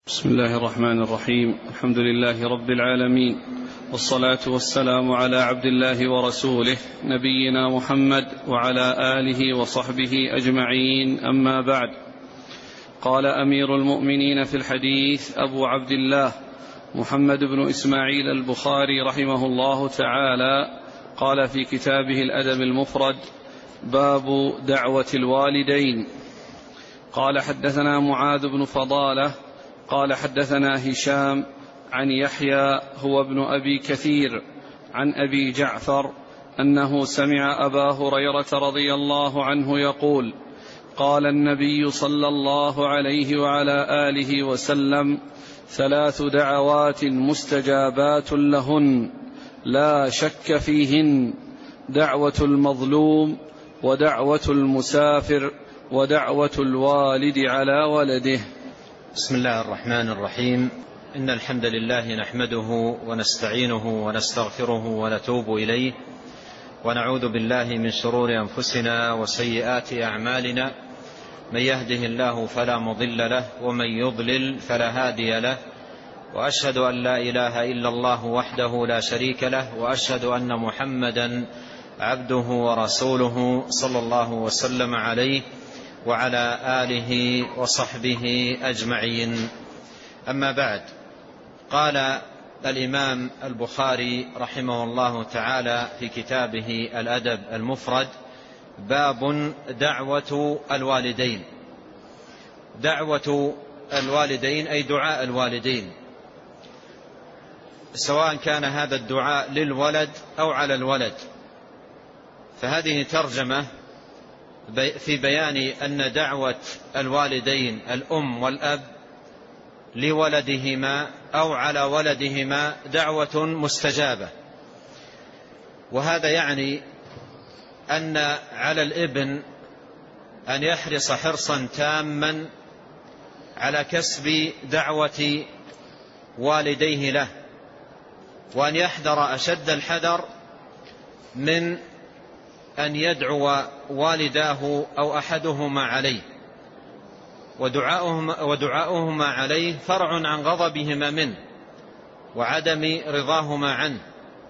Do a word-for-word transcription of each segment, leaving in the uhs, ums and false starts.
بسم الله الرحمن الرحيم. الحمد لله رب العالمين، والصلاة والسلام على عبد الله ورسوله نبينا محمد وعلى آله وصحبه أجمعين، أما بعد. قال أمير المؤمنين في الحديث أبو عبد الله محمد بن إسماعيل البخاري رحمه الله تعالى، قال في كتابه الأدب المفرد: باب دعوة الوالدين. قال حدثنا معاذ بن فضالة قال حدثنا هشام عن يحيى هو ابن أبي كثير عن أبي جعفر أنه سمع أبا هريرة رضي الله عنه يقول: قال النبي صلى الله عليه وعلى آله وسلم: ثلاث دعوات مستجابات لهن لا شك فيهن: دعوة المظلوم، ودعوة المسافر، ودعوة الوالد على ولده. بسم الله الرحمن الرحيم. إن الحمد لله نحمده ونستعينه ونستغفره ونتوب إليه، ونعوذ بالله من شرور أنفسنا وسيئات أعمالنا. من يهده الله فلا مضل له، ومن يضلل فلا هادي له. وأشهد أن لا إله إلا الله وحده لا شريك له، وأشهد أن محمدا عبده ورسوله صلى الله وسلم عليه وعلى آله وصحبه أجمعين. أما بعد، قال الإمام البخاري رحمه الله تعالى في كتابه الأدب المفرد: باب دعوة الوالدين. دعوة الوالدين أي دعاء الوالدين، سواء كان هذا الدعاء للولد أو على الولد. فهذه ترجمة في بيان أن دعوة الوالدين الأم والأب لولدهما أو على ولدهما دعوة مستجابة. وهذا يعني أن على الابن أن يحرص حرصا تاما على كسب دعوة والديه له، وأن يحذر أشد الحذر من أن يدعو والداه أو أحدهما عليه، ودعاؤهما, ودعاؤهما عليه فرع عن غضبهما منه وعدم رضاهما عنه.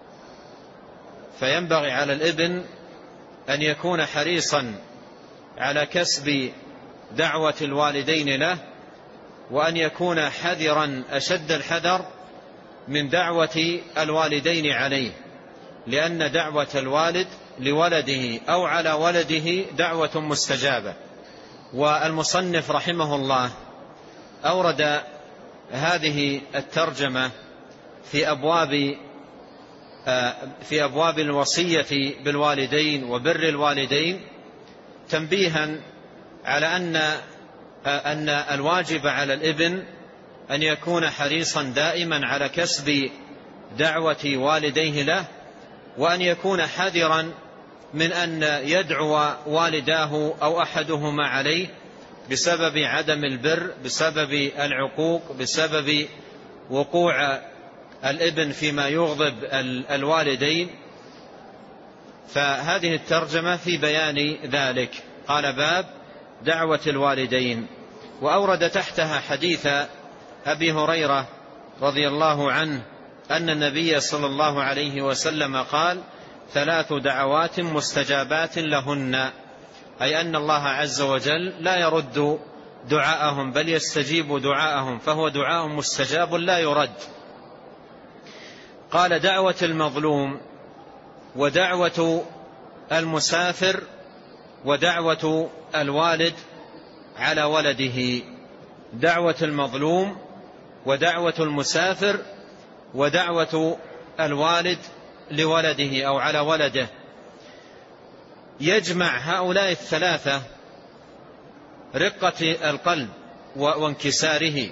فينبغي على الابن أن يكون حريصا على كسب دعوة الوالدين له، وأن يكون حذرا أشد الحذر من دعوة الوالدين عليه، لأن دعوة الوالد لولده أو على ولده دعوة مستجابة. والمصنف رحمه الله أورد هذه الترجمة في أبواب في أبواب الوصية بالوالدين وبر الوالدين، تنبيها على أن أن الواجب على الابن أن يكون حريصا دائما على كسب دعوة والديه له، وأن يكون حذرا من أن يدعو والداه أو أحدهما عليه بسبب عدم البر، بسبب العقوق، بسبب وقوع الابن فيما يغضب الوالدين. فهذه الترجمة في بيان ذلك. قال: باب دعوة الوالدين. وأورد تحتها حديث أبي هريرة رضي الله عنه أن النبي صلى الله عليه وسلم قال: ثلاث دعوات مستجابات لهن، أي أن الله عز وجل لا يرد دعاءهم بل يستجيب دعاءهم، فهو دعاء مستجاب لا يرد. قال: دعوة المظلوم، ودعوة المسافر، ودعوة الوالد على ولده. دعوة المظلوم، ودعوة المسافر، ودعوة الوالد لولده أو على ولده. يجمع هؤلاء الثلاثة رقة القلب وانكساره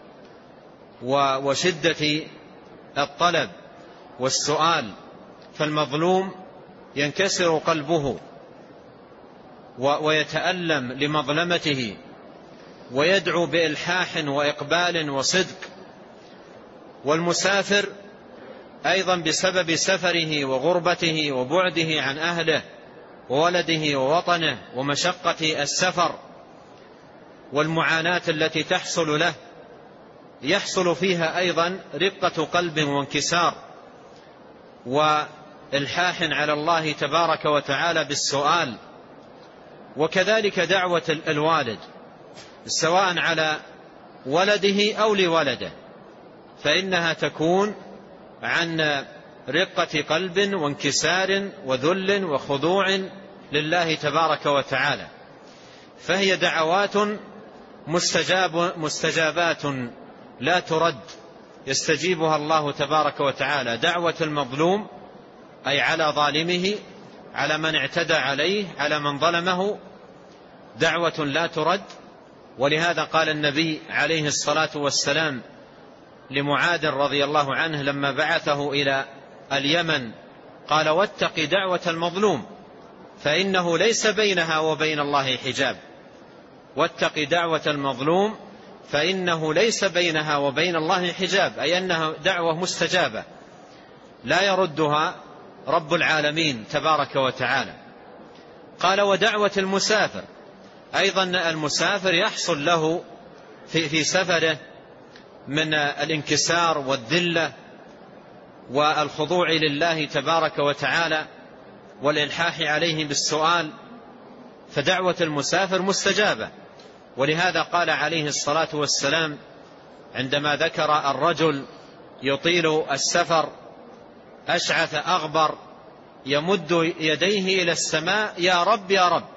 وشدة الطلب والسؤال. فالمظلوم ينكسر قلبه ويتألم لمظلمته، ويدعو بإلحاح وإقبال وصدق. والمسافر أيضا بسبب سفره وغربته وبعده عن أهله وولده ووطنه ومشقة السفر والمعاناة التي تحصل له، يحصل فيها أيضا رقة قلب وانكسار وإلحاح على الله تبارك وتعالى بالسؤال. وكذلك دعوة الوالد سواء على ولده أو لولده، فإنها تكون عن رقة قلب وانكسار وذل وخضوع لله تبارك وتعالى، فهي دعوات مستجاب مستجابات لا ترد، يستجيبها الله تبارك وتعالى. دعوة المظلوم أي على ظالمه، على من اعتدى عليه، على من ظلمه، دعوة لا ترد. ولهذا قال النبي عليه الصلاة والسلام لمعاذ رضي الله عنه لما بعثه إلى اليمن، قال: واتق دعوة المظلوم فإنه ليس بينها وبين الله حجاب. واتق دعوة المظلوم فإنه ليس بينها وبين الله حجاب، أي أنها دعوة مستجابة لا يردها رب العالمين تبارك وتعالى. قال: ودعوة المسافر أيضا، المسافر يحصل له في, في سفره من الانكسار والذلة والخضوع لله تبارك وتعالى والإلحاح عليه بالسؤال، فدعوة المسافر مستجابة. ولهذا قال عليه الصلاة والسلام عندما ذكر الرجل يطيل السفر أشعث أغبر يمد يديه إلى السماء: يا رب يا رب،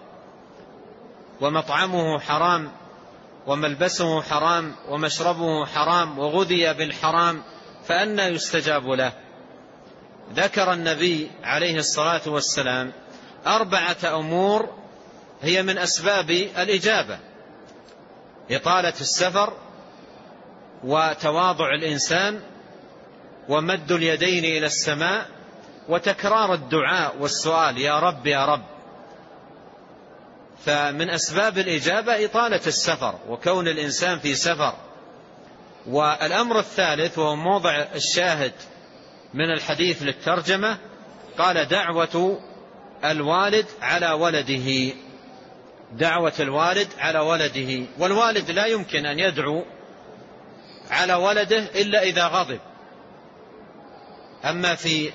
ومطعمه حرام وملبسه حرام ومشربه حرام وغذي بالحرام، فأنى يستجاب له؟ ذكر النبي عليه الصلاة والسلام أربعة أمور هي من أسباب الإجابة: إطالة السفر، وتواضع الإنسان، ومد اليدين إلى السماء، وتكرار الدعاء والسؤال: يا رب يا رب. فمن أسباب الإجابة إطالة السفر وكون الإنسان في سفر. والأمر الثالث وهو موضع الشاهد من الحديث للترجمة، قال: دعوة الوالد على ولده. دعوة الوالد على ولده، والوالد لا يمكن أن يدعو على ولده إلا إذا غضب. أما في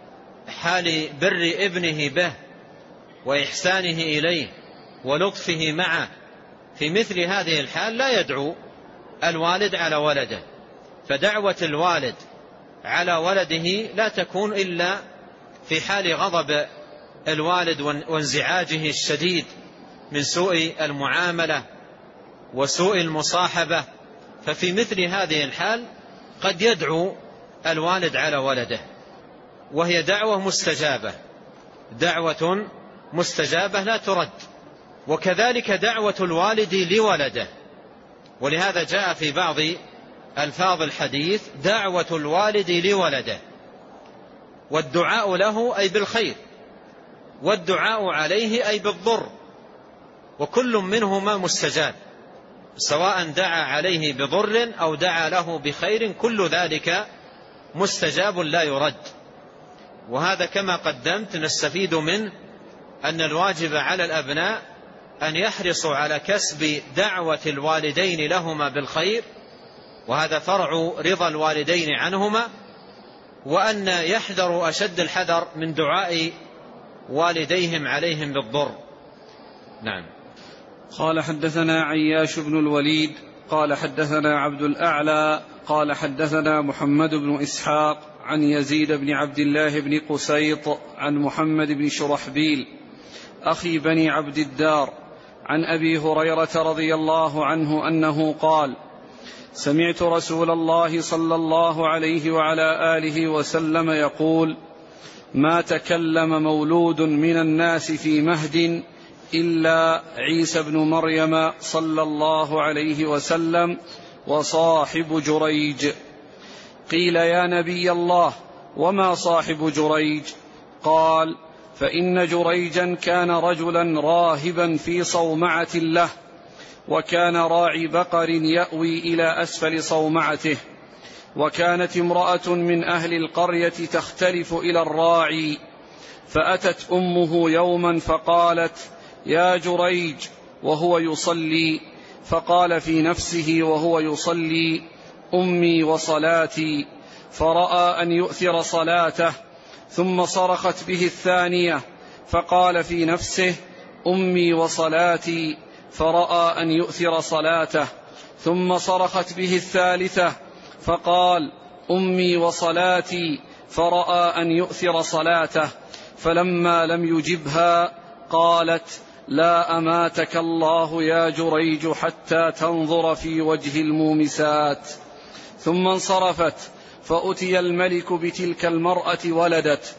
حال بر ابنه به وإحسانه إليه ولطفه معه، في مثل هذه الحال لا يدعو الوالد على ولده. فدعوة الوالد على ولده لا تكون إلا في حال غضب الوالد وانزعاجه الشديد من سوء المعاملة وسوء المصاحبة، ففي مثل هذه الحال قد يدعو الوالد على ولده، وهي دعوة مستجابة، دعوة مستجابة لا ترد. وكذلك دعوة الوالد لولده، ولهذا جاء في بعض ألفاظ الحديث دعوة الوالد لولده، والدعاء له أي بالخير، والدعاء عليه أي بالضر، وكل منهما مستجاب، سواء دعا عليه بضر أو دعا له بخير، كل ذلك مستجاب لا يرد. وهذا كما قدمت نستفيد منه أن الواجب على الأبناء أن يحرصوا على كسب دعوة الوالدين لهما بالخير، وهذا فرع رضا الوالدين عنهما، وأن يحذروا أشد الحذر من دعاء والديهم عليهم بالضر. نعم. قال: حدثنا عياش بن الوليد قال حدثنا عبد الأعلى قال حدثنا محمد بن إسحاق عن يزيد بن عبد الله بن قسيط عن محمد بن شرحبيل أخي بني عبد الدار عن أبي هريرة رضي الله عنه أنه قال: سمعت رسول الله صلى الله عليه وعلى آله وسلم يقول: ما تكلم مولود من الناس في مهد إلا عيسى بن مريم صلى الله عليه وسلم وصاحب جريج. قيل: يا نبي الله، وما صاحب جريج؟ قال: فإن جريجا كان رجلا راهبا في صومعة له، وكان راعي بقر يأوي إلى أسفل صومعته، وكانت امرأة من أهل القرية تختلف إلى الراعي، فأتت أمه يوما فقالت: يا جريج، وهو يصلي، فقال في نفسه وهو يصلي: أمي وصلاتي، فرأى أن يؤثر صلاته، ثم صرخت به الثانية فقال في نفسه أمي وصلاتي، فرأى أن يؤثر صلاته، ثم صرخت به الثالثة فقال أمي وصلاتي، فرأى أن يؤثر صلاته، فلما لم يجبها قالت لا أماتك الله يا جريج حتى تنظر في وجه المومسات. ثم انصرفت، فأتي الملك بتلك المرأة ولدت،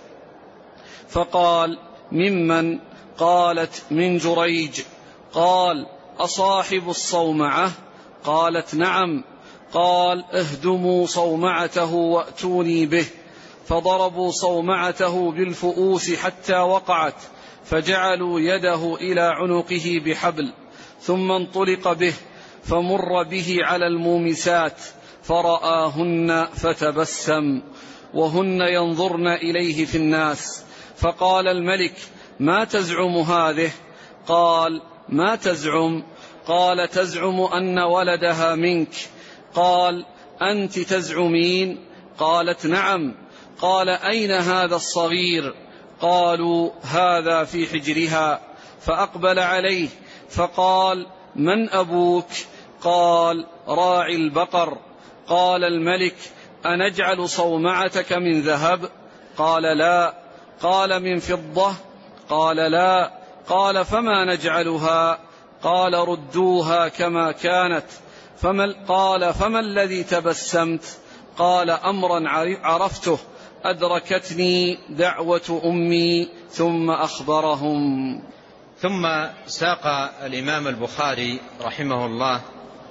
فقال ممن؟ قالت من جريج. قال أصاحب الصومعة؟ قالت نعم. قال اهدموا صومعته وأتوني به، فضربوا صومعته بالفؤوس حتى وقعت، فجعلوا يده إلى عنقه بحبل، ثم انطلق به فمر به على المومسات فرآهن فتبسم وهن ينظرن إليه في الناس، فقال الملك ما تزعم هذه؟ قال ما تزعم؟ قال تزعم أن ولدها منك. قال أنت تزعمين؟ قالت نعم. قال أين هذا الصغير؟ قالوا هذا في حجرها. فأقبل عليه فقال من أبوك؟ قال راعي البقر. قال الملك أنجعل صومعتك من ذهب؟ قال لا. قال من فضة؟ قال لا. قال فما نجعلها؟ قال ردوها كما كانت. فما قال فما الذي تبسمت؟ قال أمرا عرفته، أدركتني دعوة أمي. ثم أخبرهم. ثم ساق الإمام البخاري رحمه الله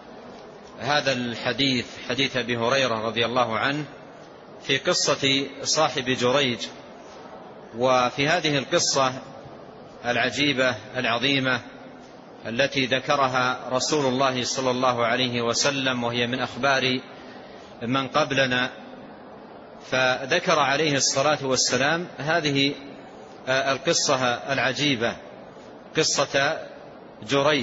هذا الحديث، حديث أبي هريرة رضي الله عنه، في قصة صاحب جريج. وفي هذه القصة العجيبة العظيمة التي ذكرها رسول الله صلى الله عليه وسلم، وهي من أخبار من قبلنا، فذكر عليه الصلاة والسلام هذه القصة العجيبة، قصة جريج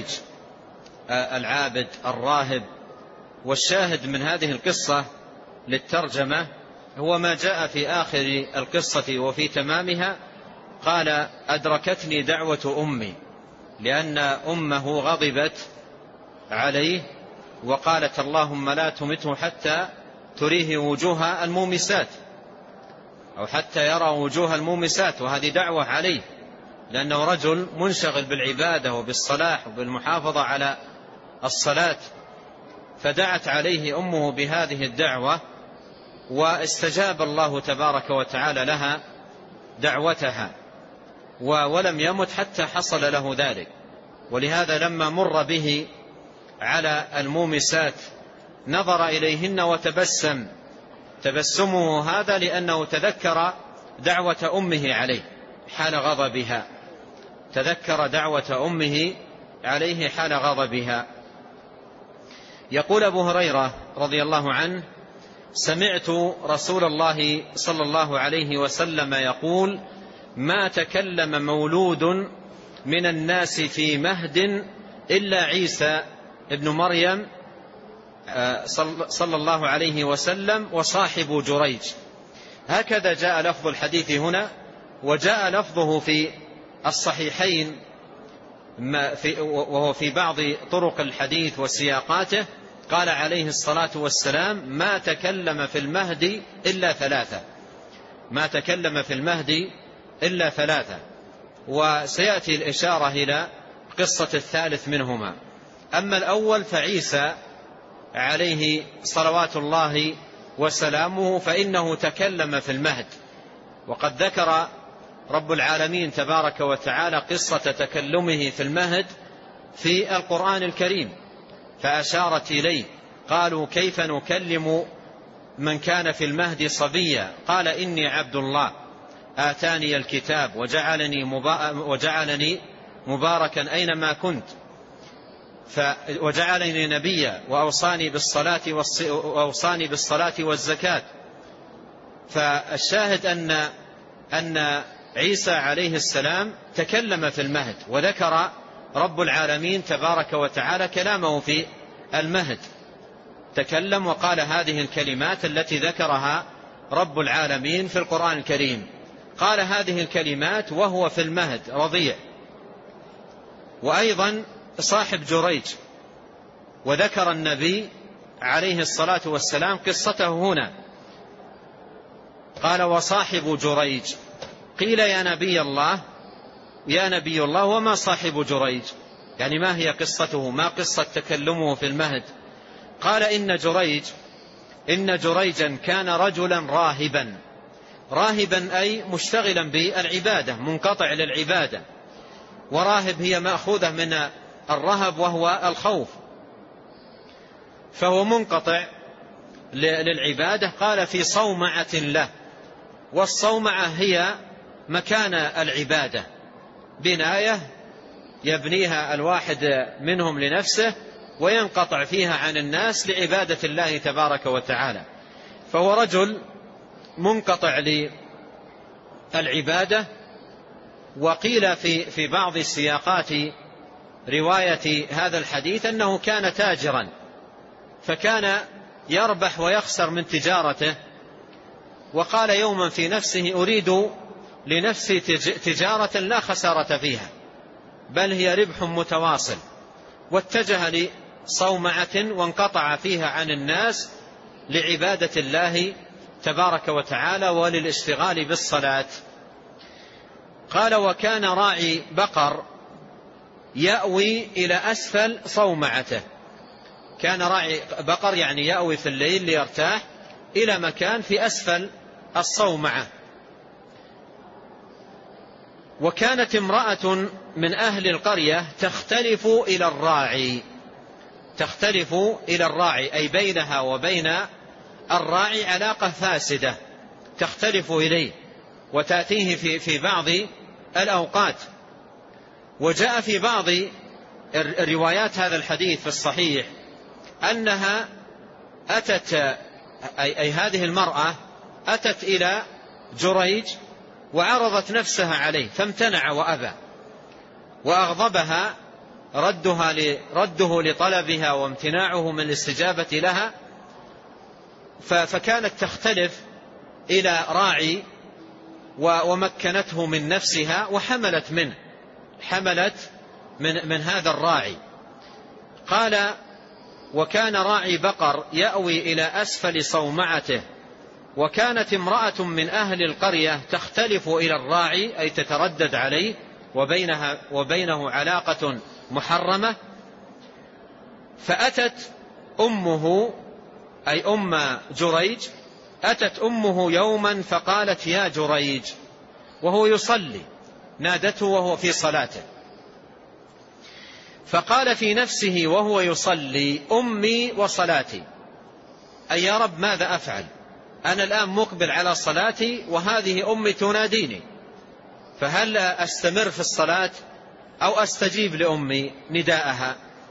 العابد الراهب. والشاهد من هذه القصة للترجمة هو ما جاء في آخر القصة وفي تمامها، قال أدركتني دعوة أمي، لأن أمه غضبت عليه وقالت اللهم لا تمته حتى تريه وجوه المومسات، أو حتى يرى وجوه المومسات، وهذه دعوة عليه لأنه رجل منشغل بالعبادة وبالصلاح وبالمحافظة على الصلاة. فدعت عليه أمه بهذه الدعوة، واستجاب الله تبارك وتعالى لها دعوتها، ولم يمت حتى حصل له ذلك. ولهذا لما مر به على المومسات نظر إليهن وتبسم، تبسمه هذا لأنه تذكر دعوة أمه عليه حال غضبها، تذكر دعوة أمه عليه حال غضبها. يقول أبو هريرة رضي الله عنه سمعت رسول الله صلى الله عليه وسلم يقول ما تكلم مولود من الناس في مهد إلا عيسى ابن مريم صلى الله عليه وسلم وصاحب جريج. هكذا جاء لفظ الحديث هنا، وجاء لفظه في الصحيحين وهو في بعض طرق الحديث وسياقاته، قال عليه الصلاة والسلام ما تكلم في المهد إلا ثلاثة، ما تكلم في المهد إلا ثلاثة. وسيأتي الإشارة إلى قصة الثالث منهما. أما الأول فعيسى عليه صلوات الله وسلامه فإنه تكلم في المهد، وقد ذكر رب العالمين تبارك وتعالى قصة تكلمه في المهد في القرآن الكريم، فأشارت إليه. قالوا كيف نكلم من كان في المهد صبيا؟ قال إني عبد الله آتاني الكتاب وجعلني, وجعلني مباركا أينما كنت وجعلني نبيا وأوصاني بالصلاة, وأوصاني بالصلاة والزكاة. فالشاهد أن, أن عيسى عليه السلام تكلم في المهد، وذكر رب العالمين تبارك وتعالى كلامه في المهد. تكلم وقال هذه الكلمات التي ذكرها رب العالمين في القرآن الكريم. قال هذه الكلمات وهو في المهد رضيع. وأيضا صاحب جريج، وذكر النبي عليه الصلاة والسلام قصته هنا، قال وصاحب جريج. قيل يا نبي الله يا نبي الله وما صاحب جريج؟ يعني ما هي قصته، ما قصة تكلمه في المهد؟ قال إن جريج إن جريجا كان رجلا راهبا. راهبا أي مشتغلا بالعبادة، منقطع للعبادة. وراهب هي مأخوذة من الرهب وهو الخوف، فهو منقطع للعبادة. قال في صومعة له، والصومعة هي مكان العبادة، بناية يبنيها الواحد منهم لنفسه وينقطع فيها عن الناس لعبادة الله تبارك وتعالى. فهو رجل منقطع للعبادة. وقيل في في بعض السياقات رواية هذا الحديث أنه كان تاجرا، فكان يربح ويخسر من تجارته. وقال يوما في نفسه أريد لنفسي تجارة لا خسارة فيها بل هي ربح متواصل، واتجه لصومعة وانقطع فيها عن الناس لعبادة الله تبارك وتعالى وللاشتغال بالصلاة. قال وكان راعي بقر يأوي إلى أسفل صومعته. كان راعي بقر يعني يأوي في الليل ليرتاح إلى مكان في أسفل الصومعة. وكانت امرأة من أهل القرية تختلف إلى الراعي تختلف إلى الراعي أي بينها وبين الراعي علاقة فاسدة، تختلف إليه وتأتيه في في بعض الأوقات. وجاء في بعض الروايات هذا الحديث في الصحيح أنها أتت أي, أي هذه المرأة أتت إلى جريج وعرضت نفسها عليه فامتنع وأبى، وأغضبها ردها رده لطلبها وامتناعه من الاستجابة لها. فكانت تختلف إلى راعي ومكنته من نفسها وحملت منه حملت من, من هذا الراعي. قال وكان راعي بقر يأوي إلى أسفل صومعته، وكانت امرأة من أهل القرية تختلف إلى الراعي أي تتردد عليه وبينها وبينه علاقة محرمة. فأتت أمه أي أم جريج أتت أمه يوما فقالت يا جريج وهو يصلي، نادته وهو في صلاته، فقال في نفسه وهو يصلي أمي وصلاتي، أي يا رب ماذا أفعل؟ أنا الآن مقبل على صلاتي وهذه أمي تناديني، فهل أستمر في الصلاة أو أستجيب لأمي نداءها؟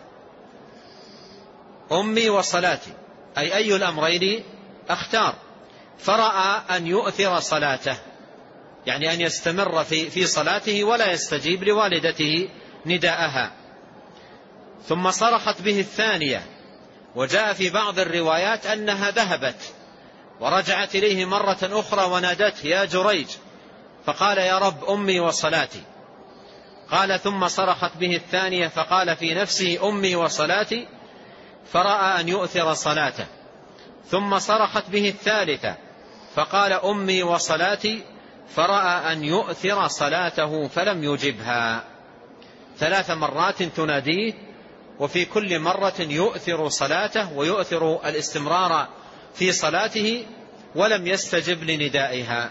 أمي وصلاتي أي أي الأمرين أختار؟ فرأى أن يؤثر صلاته، يعني أن يستمر في في صلاته ولا يستجيب لوالدته نداءها. ثم صرخت به الثانية، وجاء في بعض الروايات أنها ذهبت ورجعت إليه مرة أخرى ونادته يا جريج، فقال يا رب أمي وصلاتي. قال ثم صرخت به الثانية فقال في نفسه أمي وصلاتي، فرأى أن يؤثر صلاته. ثم صرخت به الثالثة فقال أمي وصلاتي، فرأى أن يؤثر صلاته فلم يجبها. ثلاث مرات تناديه وفي كل مرة يؤثر صلاته ويؤثر الاستمرار في صلاته ولم يستجب لندائها.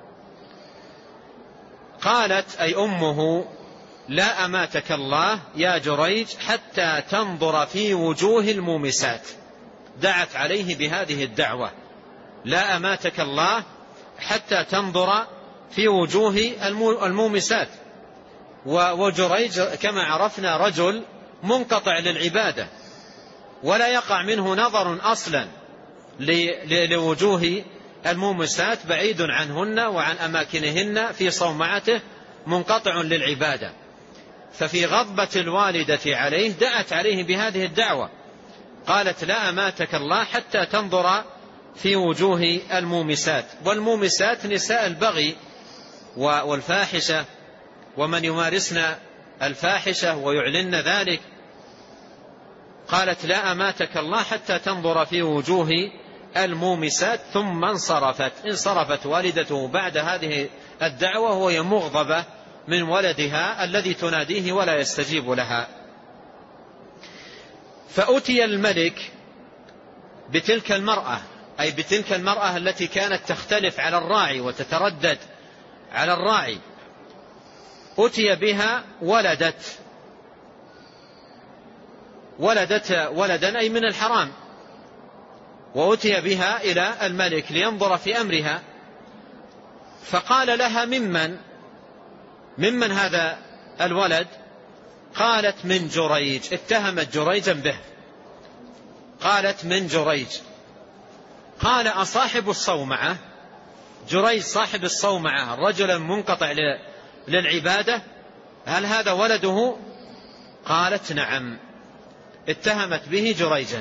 قالت أي أمه لا أماتك الله يا جريج حتى تنظر في وجوه المومسات. دعت عليه بهذه الدعوة لا أماتك الله حتى تنظر في وجوه المومسات. وجريج كما عرفنا رجل منقطع للعبادة ولا يقع منه نظر أصلا لوجوه المومسات، بعيد عنهن وعن أماكنهن في صومعته، منقطع للعبادة. ففي غضبة الوالدة عليه دعت عليه بهذه الدعوة قالت لا أماتك الله حتى تنظر في وجوه المومسات. والمومسات نساء البغي والفاحشة ومن يمارسن الفاحشة ويعلن ذلك. قالت لا أماتك الله حتى تنظر في وجوه المومسات. ثم انصرفت انصرفت والدته بعد هذه الدعوة وهي مغضبة من ولدها الذي تناديه ولا يستجيب لها. فأتي الملك بتلك المرأة، أي بتلك المرأة التي كانت تختلف على الراعي وتتردد على الراعي. أتي بها ولدت ولدت ولدا أي من الحرام، وأتي بها إلى الملك لينظر في أمرها. فقال لها ممن ممن هذا الولد؟ قالت من جريج. اتهمت جريجا به، قالت من جريج. قال أصاحب الصومعة؟ جريج صاحب الصومعة الرجل المنقطع للعبادة، هل هذا ولده؟ قالت نعم. اتهمت به جريجا.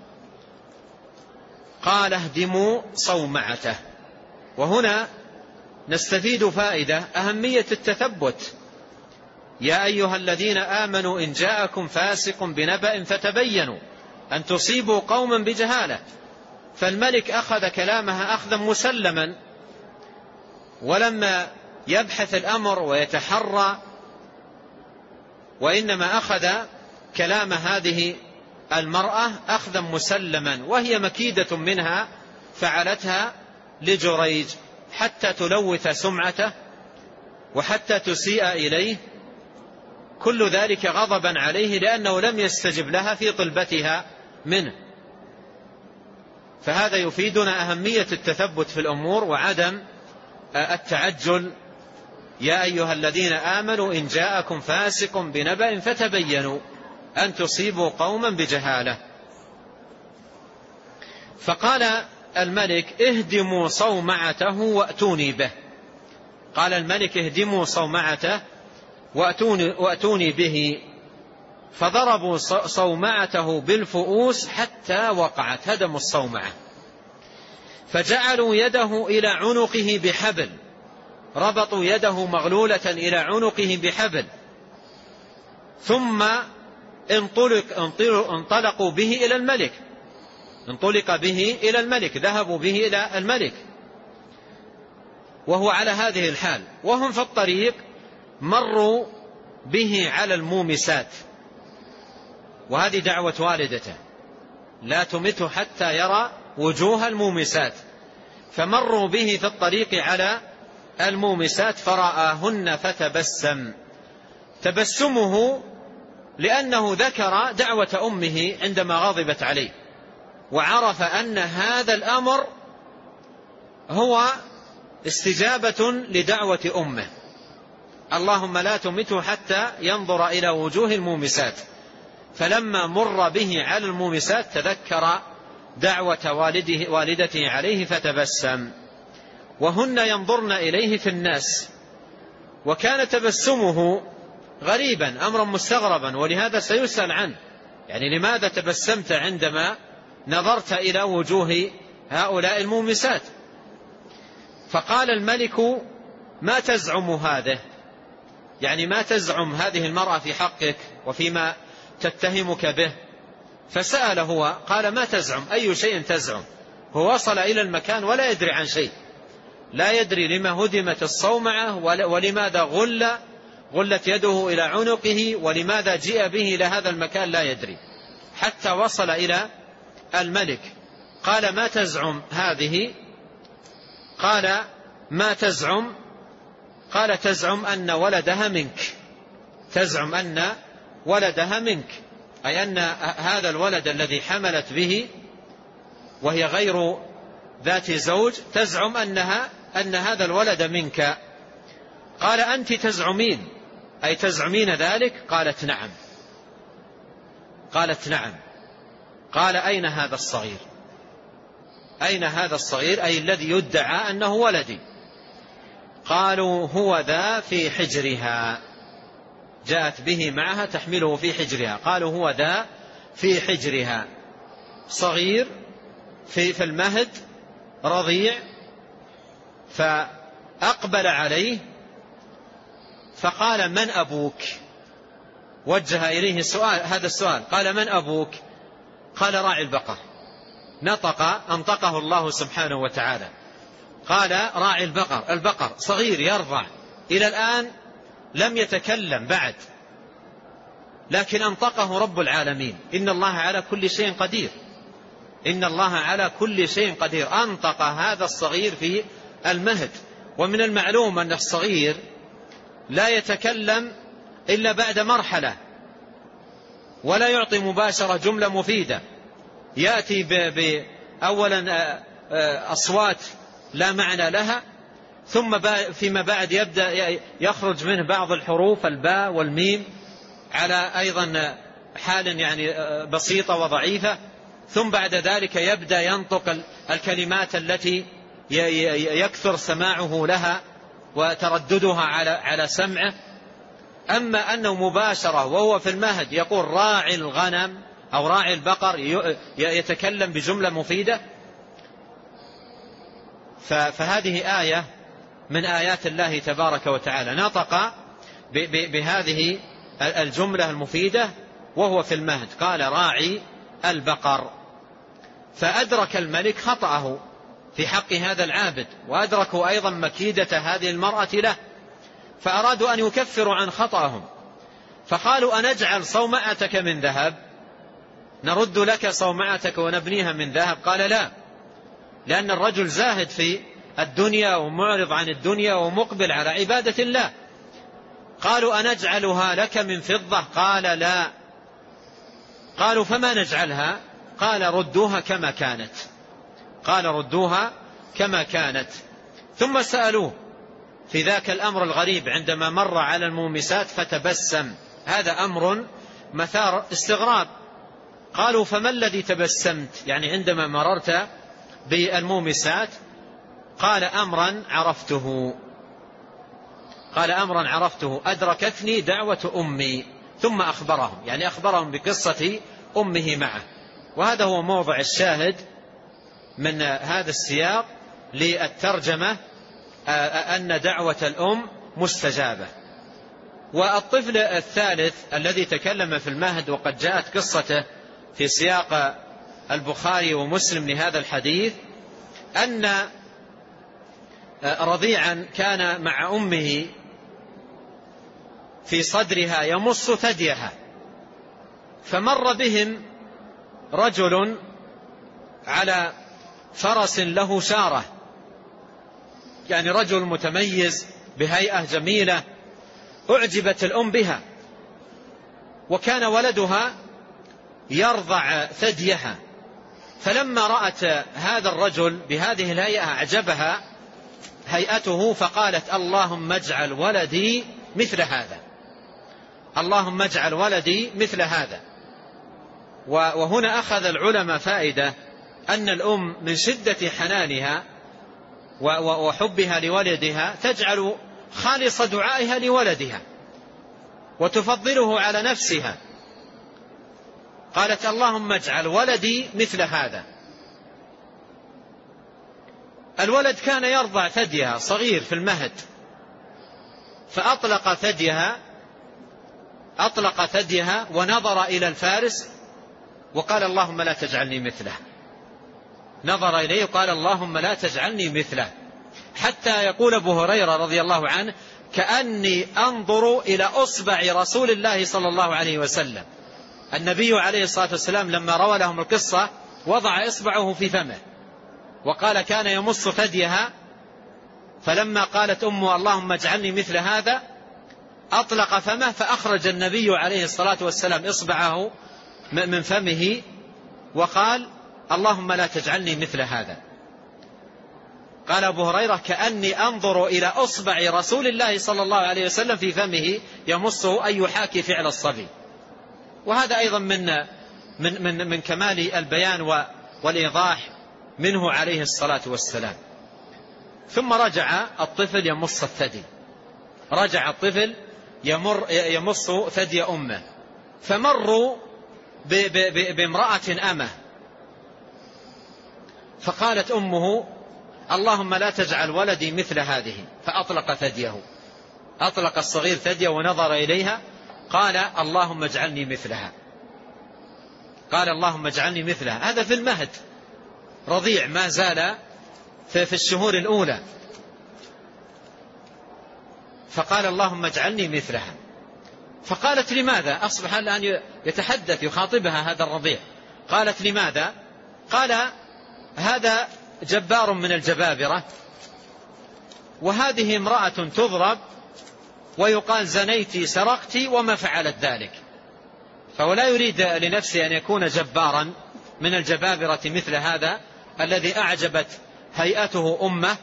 قال اهدموا صومعته. وهنا نستفيد فائدة أهمية التثبت. يا أيها الذين آمنوا إن جاءكم فاسق بنبأ فتبينوا أن تصيبوا قوما بجهالة. فالملك أخذ كلامها أخذا مسلما، ولما يبحث الأمر ويتحرى، وإنما أخذ كلام هذه المرأة أخذا مسلما، وهي مكيدة منها فعلتها لجريج حتى تلوث سمعته وحتى تسيء إليه، كل ذلك غضبا عليه لأنه لم يستجب لها في طلبتها منه. فهذا يفيدنا أهمية التثبت في الأمور وعدم التعجل. يا أيها الذين آمنوا إن جاءكم فاسق بنبأ فتبينوا أن تصيبوا قوما بجهالة. فقال الملك اهدموا صومعته وأتوني به. قال الملك اهدموا صومعته وأتوني, وأتوني به. فضربوا صومعته بالفؤوس حتى وقعت، هدموا الصومعة. فجعلوا يده إلى عنقه بحبل، ربطوا يده مغلولة إلى عنقه بحبل، ثم انطلق انطلقوا به إلى الملك انطلق به إلى الملك ذهبوا به إلى الملك وهو على هذه الحال. وهم في الطريق مروا به على المومسات، وهذه دعوة والدته لا تمته حتى يرى وجوه المومسات. فمروا به في الطريق على المومسات فرآهن فتبسم. تبسمه لأنه ذكر دعوة أمه عندما غضبت عليه، وعرف أن هذا الأمر هو استجابة لدعوة أمه. اللهم لا تمته حتى ينظر إلى وجوه المومسات. فلما مر به على المومسات تذكر دعوة والده والدته عليه فتبسم، وهن ينظرن إليه في الناس. وكان تبسمه غريبا، أمرا مستغربا، ولهذا سيسأل عنه، يعني لماذا تبسمت عندما نظرت إلى وجوه هؤلاء المومسات؟ فقال الملك ما تزعم هذا، يعني ما تزعم هذه المرأة في حقك وفيما تتهمك به. فسأل هو قال ما تزعم، أي شيء تزعم؟ هو وصل إلى المكان ولا يدري عن شيء، لا يدري لما هدمت الصومعة ولماذا غل غلت يده إلى عنقه ولماذا جاء به إلى هذا المكان، لا يدري حتى وصل إلى الملك. قال ما تزعم هذه؟ قال ما تزعم؟ قال تزعم أن ولدها منك، تزعم أن ولدها منك، أي أن هذا الولد الذي حملت به وهي غير ذات زوج تزعم أنها أن هذا الولد منك. قال أنت تزعمين، أي تزعمين ذلك؟ قالت نعم. قالت نعم. قال أين هذا الصغير؟ أين هذا الصغير أي الذي يدعى أنه ولدي؟ قالوا هو ذا في حجرها، جاءت به معها تحمله في حجرها. قالوا هو ذا في حجرها. صغير في في المهد رضيع، فأقبل عليه فقال: من أبوك؟ وجه إليه السؤال هذا السؤال، قال: من أبوك؟ قال: راعي البقر. نطق أنطقه الله سبحانه وتعالى، قال: راعي البقر. البقر صغير يرضع إلى الآن لم يتكلم بعد، لكن أنطقه رب العالمين. إن الله على كل شيء قدير، إن الله على كل شيء قدير. أنطق هذا الصغير في المهد. ومن المعلوم أن الصغير لا يتكلم إلا بعد مرحلة، ولا يعطي مباشرة جملة مفيدة، يأتي بأولا أصوات لا معنى لها، ثم فيما بعد يبدأ يخرج منه بعض الحروف الباء والميم على أيضا حال يعني بسيطة وضعيفة، ثم بعد ذلك يبدأ ينطق الكلمات التي يكثر سماعه لها وترددها على على سمعه. أما أنه مباشرة وهو في المهد يقول راعي الغنم أو راعي البقر يتكلم بجملة مفيدة، فهذه آية من آيات الله تبارك وتعالى. نطق بهذه الجملة المفيدة وهو في المهد، قال: راعي البقر. فأدرك الملك خطأه في حق هذا العابد، وأدركوا أيضا مكيدة هذه المرأة له، فأرادوا أن يكفروا عن خطأهم، فقالوا: أنجعل صومعتك من ذهب؟ نرد لك صومعتك ونبنيها من ذهب؟ قال: لا، لأن الرجل زاهد في الدنيا ومعرض عن الدنيا ومقبل على عبادة الله. قالوا: أنجعلها لك من فضة؟ قال: لا. قالوا: فما نجعلها؟ قال: ردوها كما كانت. قال: ردوها كما كانت. ثم سألوه في ذاك الأمر الغريب عندما مر على المومسات فتبسم، هذا أمر مثار استغراب. قالوا: فما الذي تبسمت؟ يعني عندما مررت بالمومسات. قال: أمرا عرفته. قال: أمرا عرفته أدركتني دعوة أمي. ثم أخبرهم، يعني أخبرهم بقصة أمه معه. وهذا هو موضع الشاهد من هذا السياق للترجمة، أن دعوة الأم مستجابة. والطفل الثالث الذي تكلم في المهد وقد جاءت قصته في سياق البخاري ومسلم لهذا الحديث، أن رضيعا كان مع أمه في صدرها يمص ثديها، فمر بهم رجل على فرس له شارة، يعني رجل متميز بهيئة جميلة، أعجبت الأم بها، وكان ولدها يرضع ثديها، فلما رأت هذا الرجل بهذه الهيئة أعجبها هيئته، فقالت: اللهم اجعل ولدي مثل هذا، اللهم اجعل ولدي مثل هذا. وهنا أخذ العلماء فائدة أن الأم من شدة حنانها وحبها لولدها تجعل خالص دعائها لولدها وتفضله على نفسها. قالت: اللهم اجعل ولدي مثل هذا. الولد كان يرضع ثديها صغير في المهد، فأطلق ثديها أطلق ثديها ونظر إلى الفارس وقال: اللهم لا تجعلني مثله. نظر إليه وقال: اللهم لا تجعلني مثله. حتى يقول أبو هريرة رضي الله عنه: كأني أنظر إلى أصبع رسول الله صلى الله عليه وسلم. النبي عليه الصلاة والسلام لما روى لهم القصة وضع إصبعه في فمه وقال: كان يمص ثديها، فلما قالت أمه: اللهم اجعلني مثل هذا، أطلق فمه، فأخرج النبي عليه الصلاة والسلام إصبعه من فمه وقال: اللهم لا تجعلني مثل هذا. قال أبو هريرة: كأني أنظر إلى أصبع رسول الله صلى الله عليه وسلم في فمه يمصه، أي يحاكي فعل الصبي. وهذا أيضا من من من, من كمال البيان والإيضاح منه عليه الصلاة والسلام. ثم رجع الطفل يمص الثدي، رجع الطفل يمر يمص ثدي أمه، فمروا بامرأة أمه فقالت أمه: اللهم لا تجعل ولدي مثل هذه، فأطلق ثديه، أطلق الصغير ثديه ونظر إليها، قال: اللهم اجعلني مثلها، قال: اللهم اجعلني مثلها. هذا في المهد، رضيع ما زال في الشهور الأولى، فقال: اللهم اجعلني مثلها. فقالت: لماذا؟ أصبح الآن يتحدث يخاطبها هذا الرضيع. قالت: لماذا؟ قال: هذا جبار من الجبابرة، وهذه امرأة تضرب ويقال زنيت سرقت وما فعلت ذلك. فهو لا يريد لنفسه أن يكون جبارا من الجبابرة مثل هذا الذي أعجبت هيئته أمه،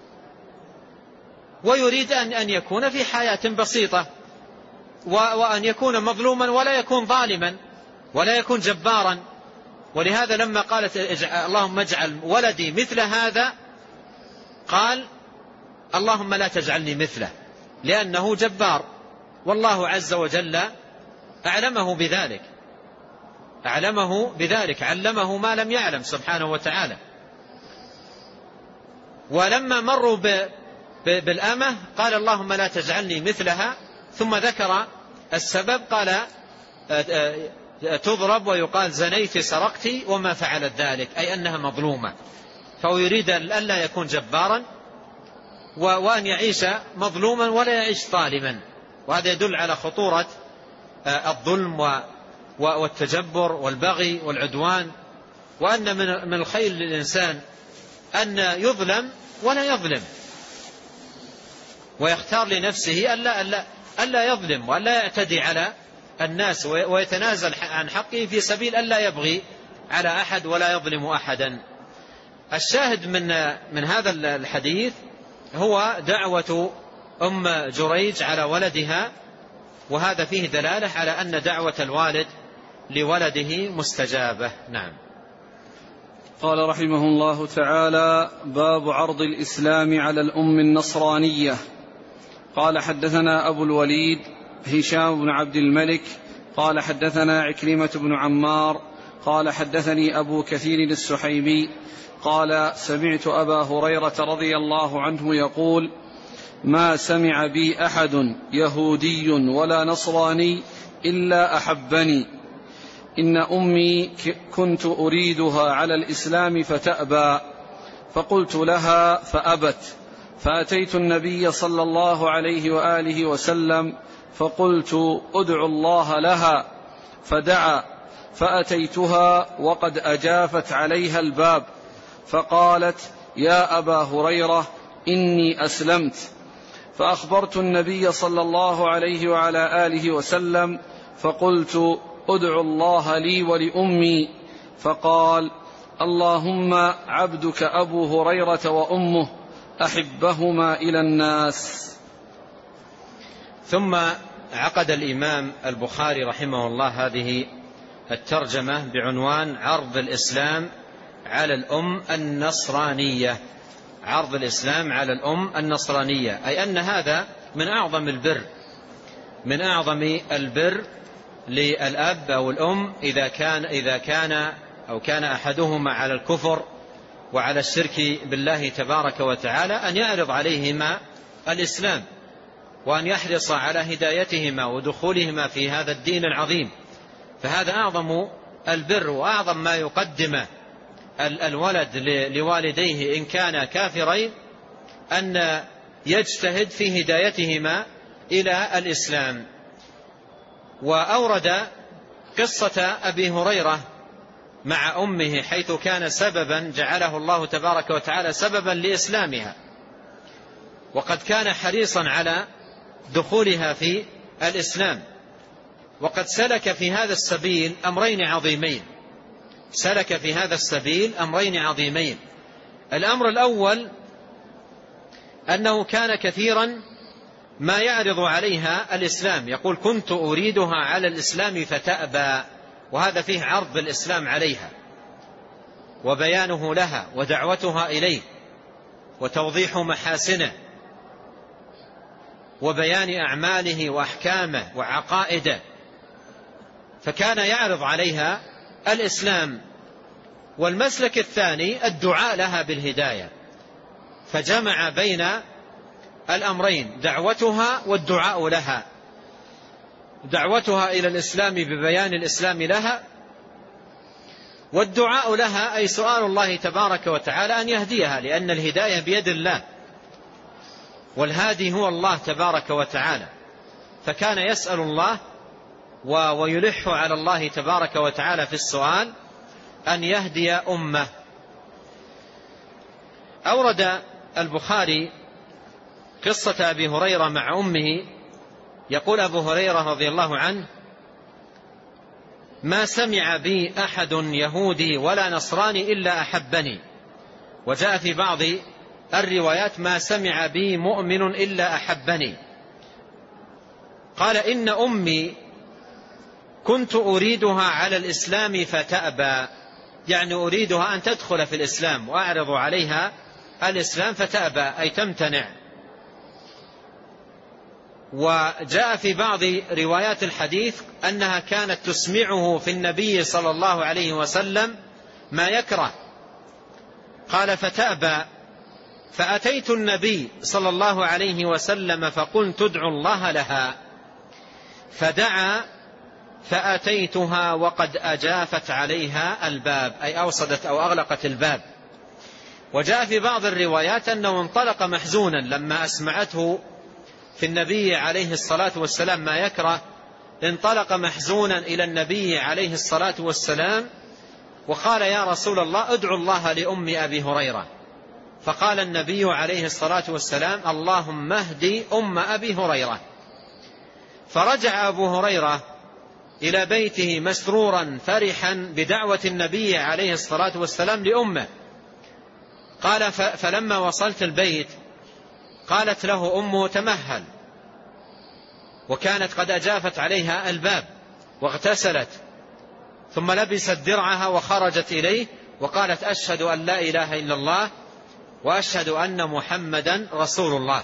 ويريد أن يكون في حياة بسيطة، وأن يكون مظلوما ولا يكون ظالما ولا يكون جبارا. ولهذا لما قالت: اللهم اجعل ولدي مثل هذا، قال: اللهم لا تجعلني مثله، لأنه جبار، والله عز وجل أعلمه بذلك، أعلمه بذلك، علمه ما لم يعلم سبحانه وتعالى. ولما مروا بالأمة قال: اللهم لا تجعلني مثلها، ثم ذكر السبب، قال: تضرب ويقال زنيت سرقت وما فعلت ذلك، أي أنها مظلومة. فهو يريد أن لا يكون جبارا وأن يعيش مظلوما ولا يعيش ظالما، وهذا يدل على خطورة الظلم والتجبر والبغي والعدوان، وأن من الخير للإنسان أن يظلم ولا يظلم، ويختار لنفسه ألا, ألا, ألا يظلم وألا يعتدي على الناس، ويتنازل عن حقه في سبيل ألا يبغي على أحد ولا يظلم أحدا. الشاهد من, من هذا الحديث هو دعوة أم جريج على ولدها، وهذا فيه دلالة على أن دعوة الوالد لولده مستجابة. نعم. قال رحمه الله تعالى: باب عرض الإسلام على الأم النصرانية. قال: حدثنا أبو الوليد هشام بن عبد الملك قال: حدثنا عكرمة بن عمار قال: حدثني أبو كثير السحيمي قال: سمعت أبا هريرة رضي الله عنه يقول: ما سمع بي أحد يهودي ولا نصراني إلا أحبني. إن أمي كنت أريدها على الإسلام فتأبى، فقلت لها فأبت، فأتيت النبي صلى الله عليه وآله وسلم فقلت: ادعو الله لها، فدعا، فأتيتها وقد أجافت عليها الباب، فقالت: يا أبا هريرة إني أسلمت. فأخبرت النبي صلى الله عليه وعلى آله وسلم فقلت: ادعو الله لي ولأمي، فقال: اللهم عبدك أبو هريرة وأمه أحبهما إلى الناس. ثم عقد الإمام البخاري رحمه الله هذه الترجمة بعنوان: عرض الإسلام على الأم النصرانية. عرض الإسلام على الأم النصرانية، أي أن هذا من أعظم البر، من أعظم البر للأب أو الأم إذا كان إذا كان أو كان أحدهما على الكفر وعلى الشرك بالله تبارك وتعالى، أن يعرض عليهما الإسلام، وأن يحرص على هدايتهما ودخولهما في هذا الدين العظيم. فهذا أعظم البر وأعظم ما يقدم الولد لوالديه إن كانا كافرين، أن يجتهد في هدايتهما إلى الإسلام. وأورد قصة أبي هريرة مع أمه، حيث كان سببا جعله الله تبارك وتعالى سببا لإسلامها، وقد كان حريصا على دخولها في الإسلام، وقد سلك في هذا السبيل أمرين عظيمين سلك في هذا السبيل أمرين عظيمين. الأمر الأول أنه كان كثيرا ما يعرض عليها الإسلام، يقول: كنت أريدها على الإسلام فتأبى، وهذا فيه عرض الإسلام عليها وبيانه لها ودعوتها إليه وتوضيح محاسنه وبيان أعماله وأحكامه وعقائده. فكان يعرض عليها الإسلام والمسلك الثاني الدعاء لها بالهداية، فجمع بين الأمرين، دعوتها والدعاء لها، دعوتها إلى الإسلام ببيان الإسلام لها، والدعاء لها أي سؤال الله تبارك وتعالى أن يهديها، لأن الهداية بيد الله والهادي هو الله تبارك وتعالى، فكان يسأل الله ويلح على الله تبارك وتعالى في السؤال أن يهدي أمة. أورد البخاري قصة أبي هريرة مع أمه. يقول أبو هريرة رضي الله عنه: ما سمع بي أحد يهودي ولا نصراني إلا أحبني. وجاء في بعض الروايات: ما سمع بي مؤمن إلا أحبني. قال: إن أمي كنت أريدها على الإسلام فتأبى، يعني أريدها أن تدخل في الإسلام وأعرض عليها الإسلام فتأبى أي تمتنع. وجاء في بعض روايات الحديث أنها كانت تسمعه في النبي صلى الله عليه وسلم ما يكره. قال: فتأبى، فأتيت النبي صلى الله عليه وسلم فقلت ادعو الله لها، فدعا فأتيتها وقد أجافت عليها الباب، أي أوصدت أو أغلقت الباب. وجاء في بعض الروايات أنه انطلق محزونا لما أسمعته في النبي عليه الصلاة والسلام ما يكره، انطلق محزونا إلى النبي عليه الصلاة والسلام وقال: يا رسول الله ادعو الله لأم أبي هريرة. فقال النبي عليه الصلاة والسلام: اللهم اهدي أم أبي هريرة. فرجع أبو هريرة إلى بيته مسرورا فرحا بدعوة النبي عليه الصلاة والسلام لأمه. قال: فلما وصلت البيت قالت له أمه: تمهل. وكانت قد أجافت عليها الباب واغتسلت، ثم لبست درعها وخرجت إليه وقالت: أشهد أن لا إله إلا الله وأشهد أن محمدا رسول الله.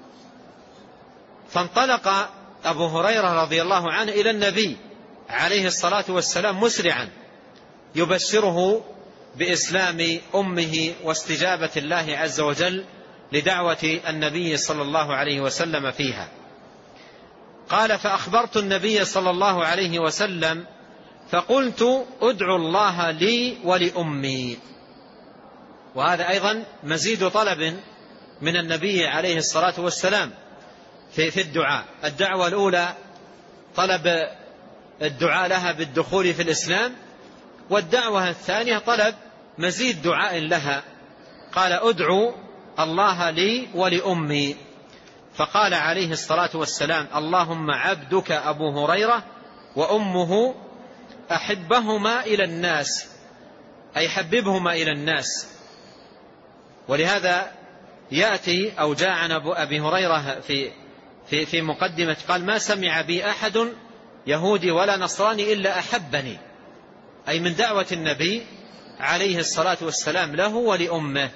فانطلق أبو هريرة رضي الله عنه إلى النبي عليه الصلاة والسلام مسرعا يبشره بإسلام أمه واستجابة الله عز وجل لدعوة النبي صلى الله عليه وسلم فيها. قال: فأخبرت النبي صلى الله عليه وسلم فقلت ادعو الله لي ولأمي. وهذا أيضا مزيد طلب من النبي عليه الصلاة والسلام في في الدعاء. الدعوة الأولى طلب الدعاء لها بالدخول في الإسلام، والدعوة الثانية طلب مزيد دعاء لها. قال: ادعو الله لي ولأمي. فقال عليه الصلاة والسلام: اللهم عبدك أبو هريرة وأمه أحبهما إلى الناس، أي حببهما إلى الناس. ولهذا يأتي أو جاء عن أبي هريرة في في في مقدمة قال: ما سمع بي أحد يهودي ولا نصراني إلا أحبني، أي من دعوة النبي عليه الصلاة والسلام له ولأمه.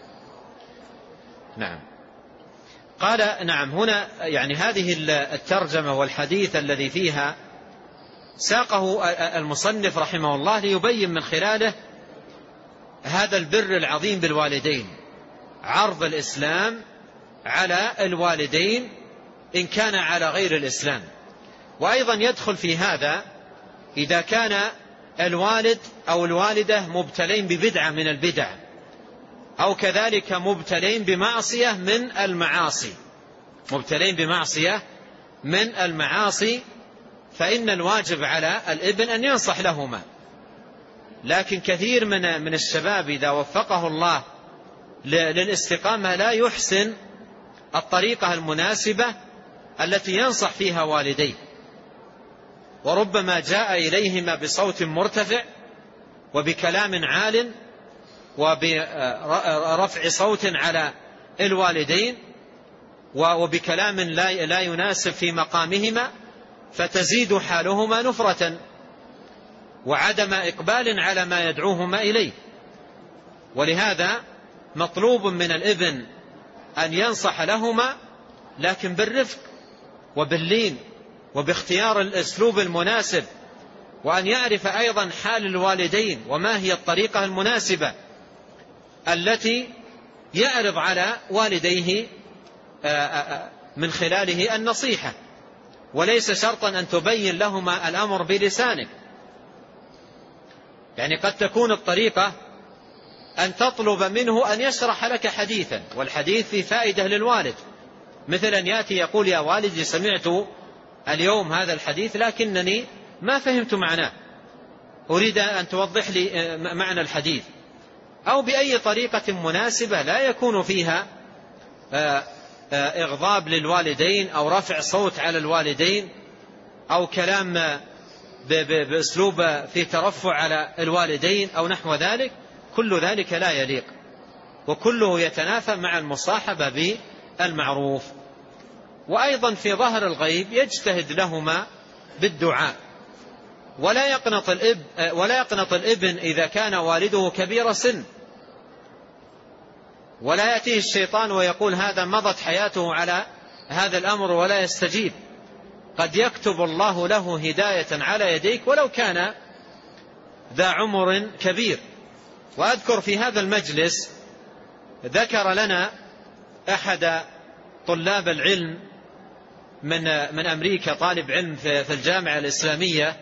نعم. قال: نعم. هنا يعني هذه الترجمة والحديث الذي فيها ساقه المصنف رحمه الله ليبين من خلاله هذا البر العظيم بالوالدين، عرض الإسلام على الوالدين إن كان على غير الإسلام. وأيضا يدخل في هذا إذا كان الوالد أو الوالدة مبتلين ببدعة من البدع، أو كذلك مبتلين بمعصية من المعاصي، مبتلين بمعصية من المعاصي، فإن الواجب على الابن أن ينصح لهما. لكن كثير من من الشباب إذا وفقه الله للاستقامة لا يحسن الطريقة المناسبة التي ينصح فيها والديه، وربما جاء إليهما بصوت مرتفع وبكلام عال وبرفع صوت على الوالدين وبكلام لا يناسب في مقامهما، فتزيد حالهما نفرة وعدم إقبال على ما يدعوهما إليه. ولهذا مطلوب من الابن أن ينصح لهما، لكن بالرفق وباللين وباختيار الأسلوب المناسب وأن يعرف أيضا حال الوالدين وما هي الطريقة المناسبة التي يعرض على والديه من خلاله النصيحة، وليس شرطا أن تبين لهما الأمر بلسانك. يعني قد تكون الطريقة أن تطلب منه أن يشرح لك حديثا، والحديث في فائدة للوالد، مثل أن يأتي يقول يا والدي سمعت اليوم هذا الحديث لكنني ما فهمت معناه، أريد أن توضح لي معنى الحديث، أو بأي طريقة مناسبة لا يكون فيها إغضاب للوالدين أو رفع صوت على الوالدين أو كلام بأسلوب في ترفع على الوالدين أو نحو ذلك. كل ذلك لا يليق، وكله يتنافى مع المصاحبة بالمعروف. وأيضا في ظهر الغيب يجتهد لهما بالدعاء، ولا يقنط الاب ولا يقنط الابن إذا كان والده كبير سن، ولا يأتيه الشيطان ويقول هذا مضت حياته على هذا الأمر ولا يستجيب. قد يكتب الله له هداية على يديك ولو كان ذا عمر كبير. وأذكر في هذا المجلس ذكر لنا أحد طلاب العلم من من أمريكا، طالب علم في الجامعة الإسلامية،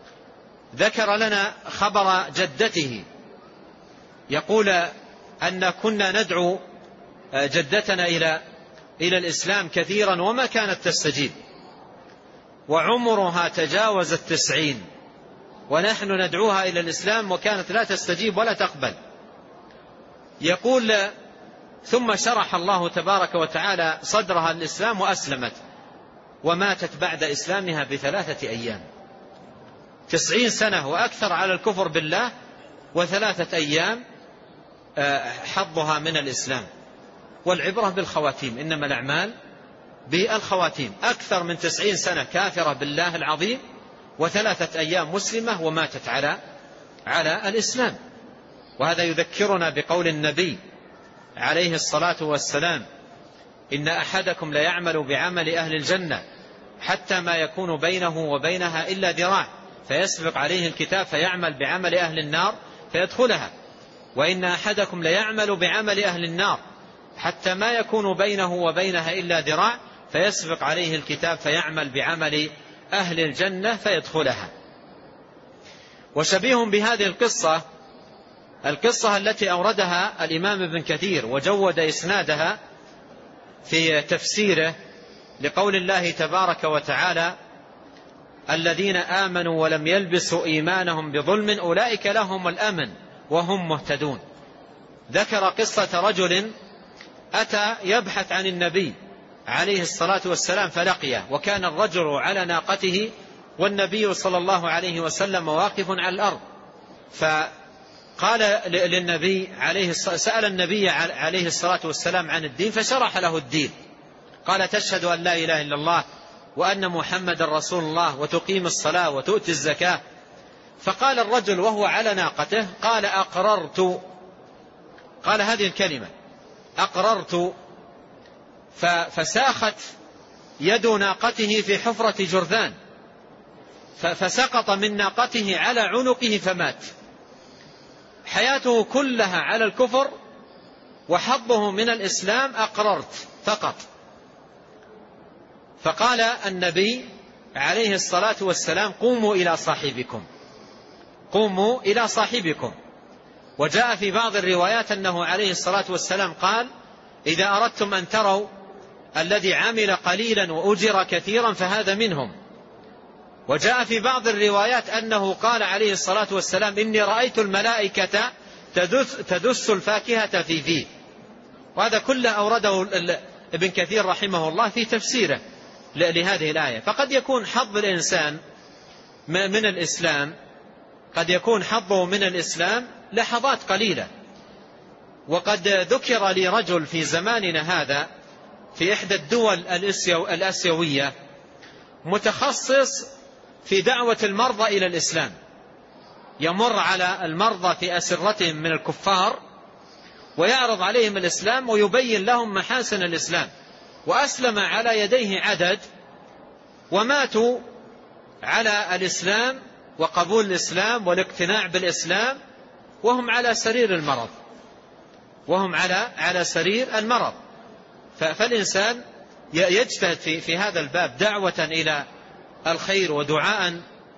ذكر لنا خبر جدته، يقول أن كنا ندعو جدتنا إلى إلى الإسلام كثيرا وما كانت تستجيب، وعمرها تجاوز التسعين ونحن ندعوها إلى الإسلام وكانت لا تستجيب ولا تقبل. يقول ثم شرح الله تبارك وتعالى صدرها الإسلام وأسلمت، وماتت بعد إسلامها بثلاثة أيام. تسعين سنة وأكثر على الكفر بالله، وثلاثة أيام حظها من الإسلام. والعبرة بالخواتيم، إنما الأعمال بالخواتيم. أكثر من تسعين سنة كافرة بالله العظيم، وثلاثة أيام مسلمة وماتت على على الإسلام. وهذا يذكرنا بقول النبي عليه الصلاة والسلام: إن أحدكم ليعمل بعمل أهل الجنة حتى ما يكون بينه وبينها إلا ذراع، فيسبق عليه الكتاب فيعمل بعمل أهل النار فيدخلها، وإن أحدكم ليعمل بعمل أهل النار حتى ما يكون بينه وبينها إلا ذراع، فيسبق عليه الكتاب فيعمل بعمل أهل الجنة فيدخلها. وشبيه بهذه القصة القصة التي أوردها الإمام ابن كثير وجود إسنادها في تفسيره لقول الله تبارك وتعالى: الذين آمنوا ولم يلبسوا إيمانهم بظلم أولئك لهم الأمن وهم مهتدون. ذكر قصة رجل أتى يبحث عن النبي عليه الصلاة والسلام فلقيه، وكان الرجل على ناقته والنبي صلى الله عليه وسلم واقف على الأرض، فقال للنبي عليه الصلاة سأل النبي عليه الصلاة والسلام عن الدين فشرح له الدين. قال: تشهد أن لا إله إلا الله وأن محمد رسول الله وتقيم الصلاة وتؤتي الزكاة. فقال الرجل وهو على ناقته: قال أقررت. قال هذه الكلمة أقررت، فساخت يد ناقته في حفرة جرذان، فسقط من ناقته على عنقه فمات. حياته كلها على الكفر، وحظه من الإسلام أقررت فقط. فقال النبي عليه الصلاة والسلام: قوموا إلى صاحبكم، قوموا إلى صاحبكم. وجاء في بعض الروايات أنه عليه الصلاة والسلام قال: إذا أردتم أن تروا الذي عمل قليلا وأجر كثيرا فهذا منهم. وجاء في بعض الروايات أنه قال عليه الصلاة والسلام: إني رأيت الملائكة تدس, تدس الفاكهة في فيه. وهذا كله أورده ابن كثير رحمه الله في تفسيره لهذه الآية. فقد يكون حظ الإنسان من الإسلام قد يكون حظه من الإسلام لحظات قليلة. وقد ذكر لي رجل في زماننا هذا في إحدى الدول الآسيوية متخصص في دعوة المرضى إلى الإسلام، يمر على المرضى في أسرتهم من الكفار ويعرض عليهم الإسلام ويبين لهم محاسن الإسلام. وأسلم على يديه عدد وماتوا على الإسلام وقبول الإسلام والاقتناع بالإسلام وهم على سرير المرض وهم على على سرير المرض. فالإنسان يجتهد في في هذا الباب دعوة إلى الخير ودعاء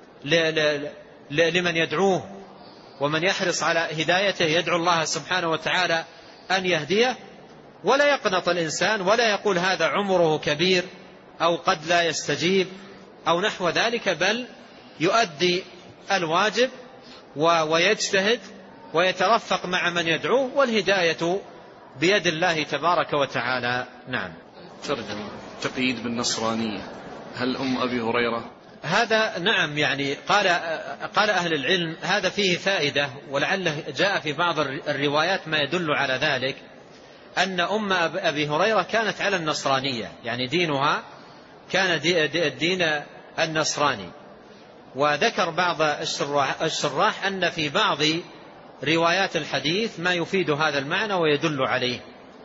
لمن يدعوه ومن يحرص على هدايته، يدعو الله سبحانه وتعالى أن يهديه، ولا يقنط الإنسان ولا يقول هذا عمره كبير أو قد لا يستجيب أو نحو ذلك، بل يؤدي الواجب ويجتهد ويترفق مع من يدعوه، والهداية بيد الله تبارك وتعالى. نعم. ترجم تقييد بالنصرانية، هل أم أبي هريرة؟ هذا نعم، يعني قال قال أهل العلم هذا فيه فائدة، ولعله جاء في بعض الروايات ما يدل على ذلك، أن أم أبي هريرة كانت على النصرانية، يعني دينها كان الدين النصراني. وذكر بعض الشراح أن في بعض روايات الحديث ما يفيد هذا المعنى ويدل عليه.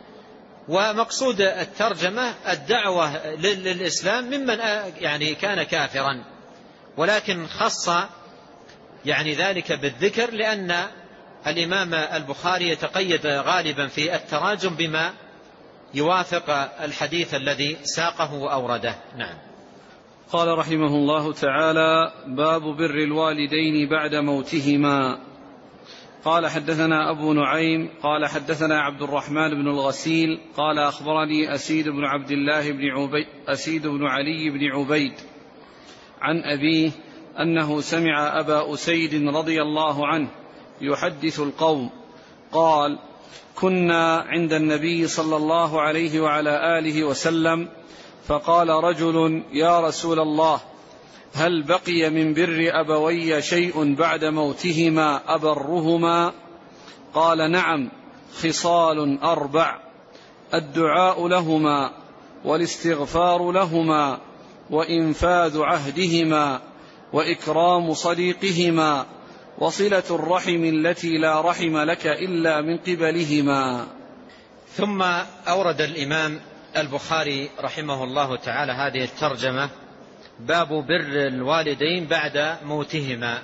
ومقصود الترجمة الدعوة للإسلام ممن يعني كان كافرا، ولكن خص يعني ذلك بالذكر لأن الإمام البخاري يتقيد غالبا في التراجم بما يوافق الحديث الذي ساقه وأورده. نعم. قال رحمه الله تعالى: باب بر الوالدين بعد موتهما. قال حدثنا أبو نعيم قال حدثنا عبد الرحمن بن الغسيل قال أخبرني أسيد بن عبد الله بن عبيد أسيد بن علي بن عبيد عن أبيه أنه سمع أبا أسيد رضي الله عنه يحدث القوم قال: كنا عند النبي صلى الله عليه وعلى آله وسلم فقال رجل: يا رسول الله، هل بقي من بر أبوي شيء بعد موتهما أبرهما؟ قال: نعم، خصال أربع: الدعاء لهما، والاستغفار لهما، وإنفاذ عهدهما، وإكرام صديقهما، وصلة الرحم التي لا رحم لك إلا من قبلهما. ثم أورد الإمام البخاري رحمه الله تعالى هذه الترجمة: باب بر الوالدين بعد موتهما،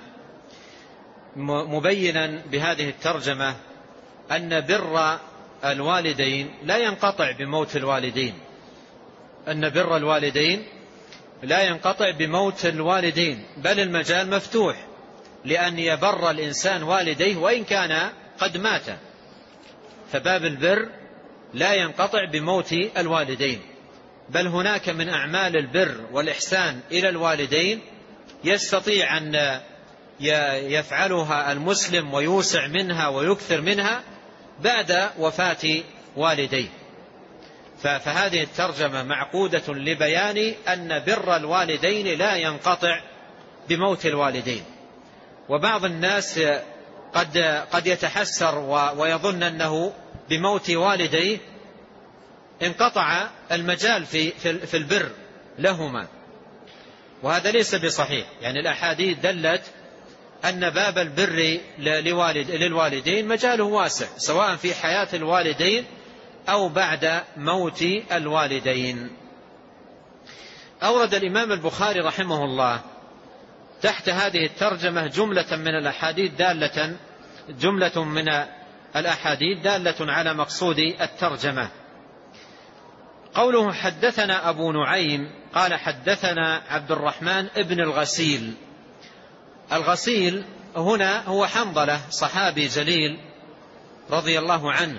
مبينا بهذه الترجمة أن بر الوالدين لا ينقطع بموت الوالدين، أن بر الوالدين لا ينقطع بموت الوالدين، بل المجال مفتوح لأن يبر الإنسان والديه وإن كان قد مات، فباب البر لا ينقطع بموت الوالدين، بل هناك من أعمال البر والإحسان إلى الوالدين يستطيع أن يفعلها المسلم ويوسع منها ويكثر منها بعد وفاة والديه. فهذه الترجمة معقودة لبيان أن بر الوالدين لا ينقطع بموت الوالدين. وبعض الناس قد قد يتحسر ويظن أنه بموت والديه انقطع المجال في في البر لهما، وهذا ليس بصحيح. يعني الأحاديث دلت أن باب البر للوالد للوالدين مجاله واسع، سواء في حياة الوالدين أو بعد موت الوالدين. أورد الإمام البخاري رحمه الله تحت هذه الترجمة جملة من الأحاديث دالة جملة من الأحاديث دالة على مقصود الترجمة. قوله: حدثنا أبو نعيم قال حدثنا عبد الرحمن ابن الغسيل. الغسيل هنا هو حنظلة، صحابي جليل رضي الله عنه،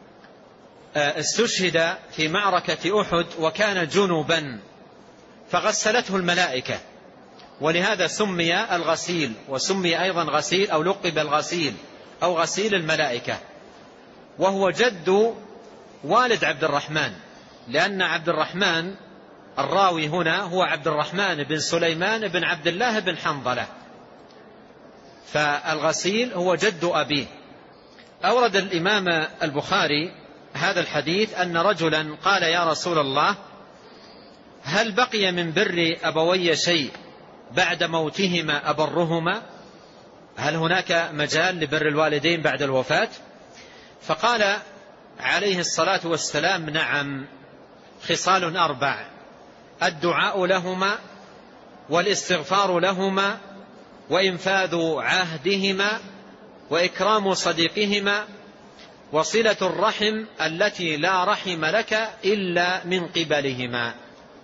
استشهد في معركة أحد وكان جنبا فغسلته الملائكة، ولهذا سمي الغسيل، وسمي أيضا غسيل أو لقب الغسيل أو غسيل الملائكة. وهو جد والد عبد الرحمن، لأن عبد الرحمن الراوي هنا هو عبد الرحمن بن سليمان بن عبد الله بن حنظلة، فالغسيل هو جد أبيه. أورد الإمام البخاري هذا الحديث أن رجلا قال: يا رسول الله، هل بقي من بر أبوي شيء بعد موتهما أبرهما؟ هل هناك مجال لبر الوالدين بعد الوفاة؟ فقال عليه الصلاة والسلام: نعم، خصال أربع: الدعاء لهما، والاستغفار لهما، وإنفاذ عهدهما وإكرام صديقهما وصلة الرحم التي لا رحم لك إلا من قبلهما.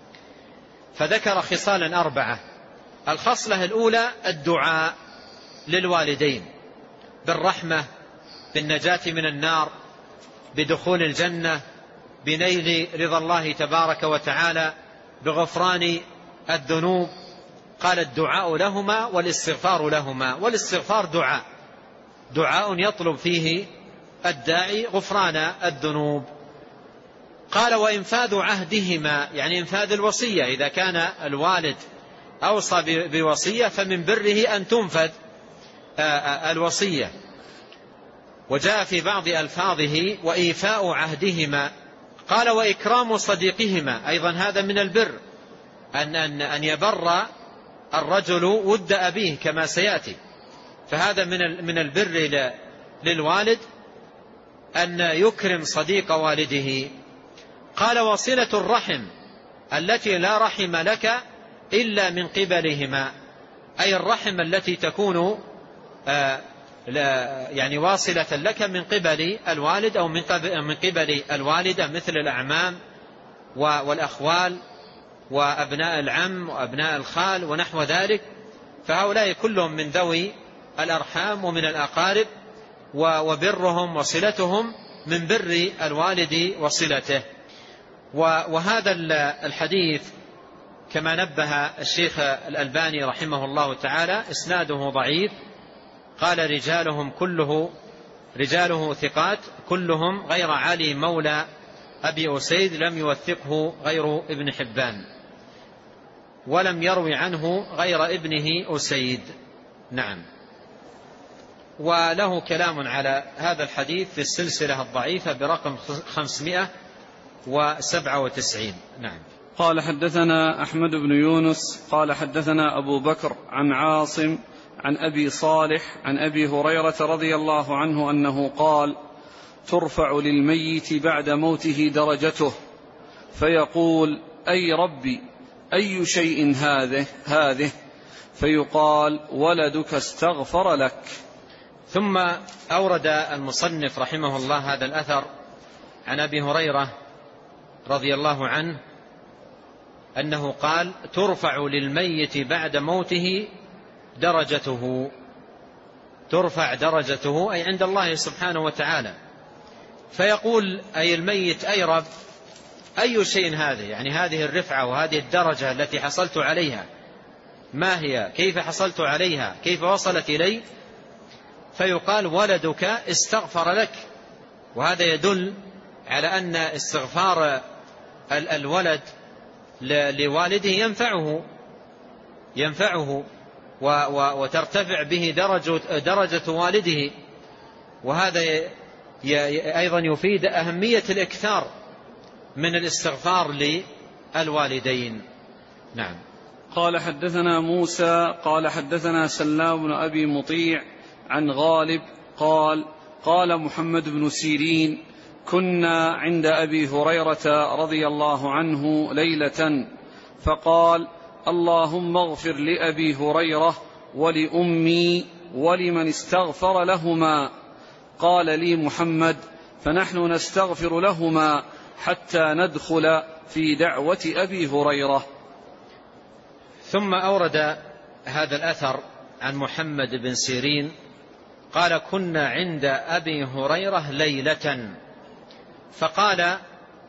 فذكر خصالا أربعة. الخصلة الأولى الدعاء للوالدين بالرحمة، بالنجاة من النار، بدخول الجنة، بنيل رضا الله تبارك وتعالى، بغفران الذنوب. قال الدعاء لهما والاستغفار لهما. والاستغفار دعاء دعاء يطلب فيه الداعي غفران الذنوب. قال وإنفاذ عهدهما، يعني إنفاذ الوصية. إذا كان الوالد أوصى بوصية فمن بره أن تنفذ الوصية. وجاء في بعض ألفاظه وإيفاء عهدهما. قال وإكرام صديقهما، أيضا هذا من البر، أن, أن, أن يبر الرجل ود أبيه كما سيأتي. فهذا من من البر للوالد أن يكرم صديق والده. قال وصلة الرحم التي لا رحم لك إلا من قبلهما، أي الرحم التي تكون آه يعني واصلة لك من قبل الوالد أو من قبل الوالدة، مثل الأعمام والأخوال وأبناء العم وأبناء الخال ونحو ذلك. فهؤلاء كلهم من ذوي الأرحام ومن الأقارب، وبرهم وصلتهم من بر الوالد وصلته. وهذا الحديث كما نبه الشيخ الألباني رحمه الله تعالى إسناده ضعيف. قال رجالهم كله رجاله ثقات كلهم غير علي مولى أبي أسيد لم يوثقه غير ابن حبان، ولم يروي عنه غير ابنه أسيد. نعم. وله كلام على هذا الحديث في السلسلة الضعيفة برقم خمسمائة وسبعة وتسعين. نعم. قال حدثنا أحمد بن يونس قال حدثنا أبو بكر عن عاصم عن أبي صالح عن أبي هريرة رضي الله عنه أنه قال ترفع للميت بعد موته درجته فيقول أي ربي أي شيء هذه هذه فيقال ولدك استغفر لك. ثم أورد المصنف رحمه الله هذا الأثر عن أبي هريرة رضي الله عنه أنه قال ترفع للميت بعد موته درجته، ترفع درجته أي عند الله سبحانه وتعالى. فيقول أي الميت أي رب أي شيء هذا، يعني هذه الرفعة وهذه الدرجة التي حصلت عليها ما هي، كيف حصلت عليها، كيف وصلت إلي؟ فيقال ولدك استغفر لك. وهذا يدل على أن استغفار الولد لوالده ينفعه ينفعه وترتفع به درجة, درجة والده. وهذا أيضا يفيد أهمية الإكثار من الاستغفار للوالدين. نعم. قال حدثنا موسى قال حدثنا سلام بن أبي مطيع عن غالب قال قال محمد بن سيرين كنا عند أبي هريرة رضي الله عنه ليلة فقال اللهم اغفر لأبي هريرة ولأمي ولمن استغفر لهما. قال لي محمد فنحن نستغفر لهما حتى ندخل في دعوة أبي هريرة. ثم أورد هذا الأثر عن محمد بن سيرين قال كنا عند أبي هريرة ليلة فقال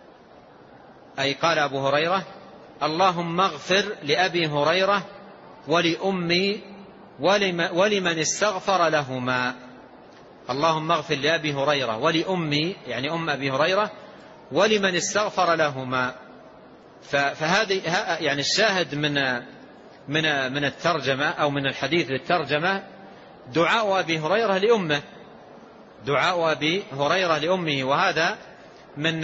أي قال أبو هريرة اللهم اغفر لأبي هريرة ولأمي ولمن استغفر لهما. اللهم اغفر لأبي هريرة ولأمي يعني أم أبي هريرة ولمن استغفر لهما. فهذه يعني الشاهد من من من الترجمة أو من الحديث للترجمة دعاء أبي هريرة لأمه، دعاء أبي هريرة لأمه، وهذا من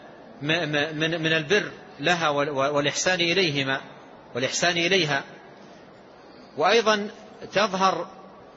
من من البر لها والإحسان إليهما والإحسان إليها. وأيضا تظهر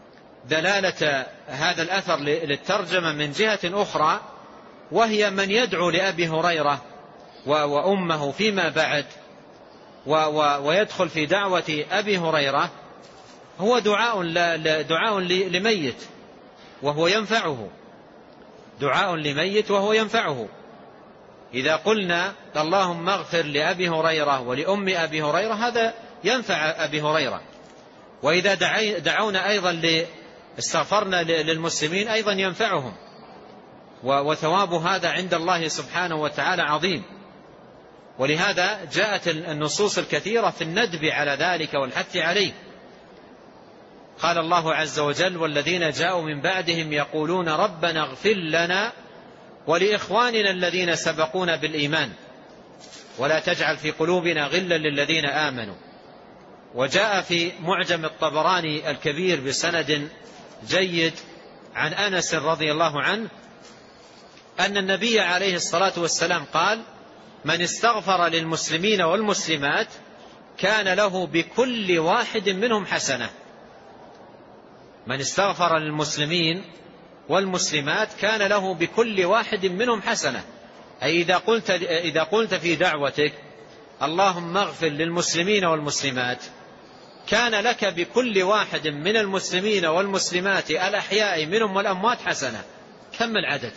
دلالة هذا الأثر للترجمة من جهة أخرى، وهي من يدعو لأبي هريرة وأمه فيما بعد ويدخل في دعوة أبي هريرة هو دعاء دعاء لميت وهو ينفعه، دعاء لميت وهو ينفعه. إذا قلنا اللهم اغفر لأبي هريرة ولأم أبي هريرة هذا ينفع أبي هريرة، وإذا دعونا أيضا استغفرنا للمسلمين أيضا ينفعهم، وثواب هذا عند الله سبحانه وتعالى عظيم. ولهذا جاءت النصوص الكثيرة في الندب على ذلك والحث عليه. قال الله عز وجل: والذين جاءوا من بعدهم يقولون ربنا اغفر لنا ولإخواننا الذين سبقونا بالإيمان ولا تجعل في قلوبنا غلا للذين آمنوا. وجاء في معجم الطبراني الكبير بسند جيد عن أنس رضي الله عنه أن النبي عليه الصلاة والسلام قال: من استغفر للمسلمين والمسلمات كان له بكل واحد منهم حسنة. من استغفر للمسلمين والمسلمات كان له بكل واحد منهم حسنة، أي إذا قلت, إذا قلت في دعوتك اللهم اغفر للمسلمين والمسلمات كان لك بكل واحد من المسلمين والمسلمات الأحياء منهم والأموات حسنة. كم العدد؟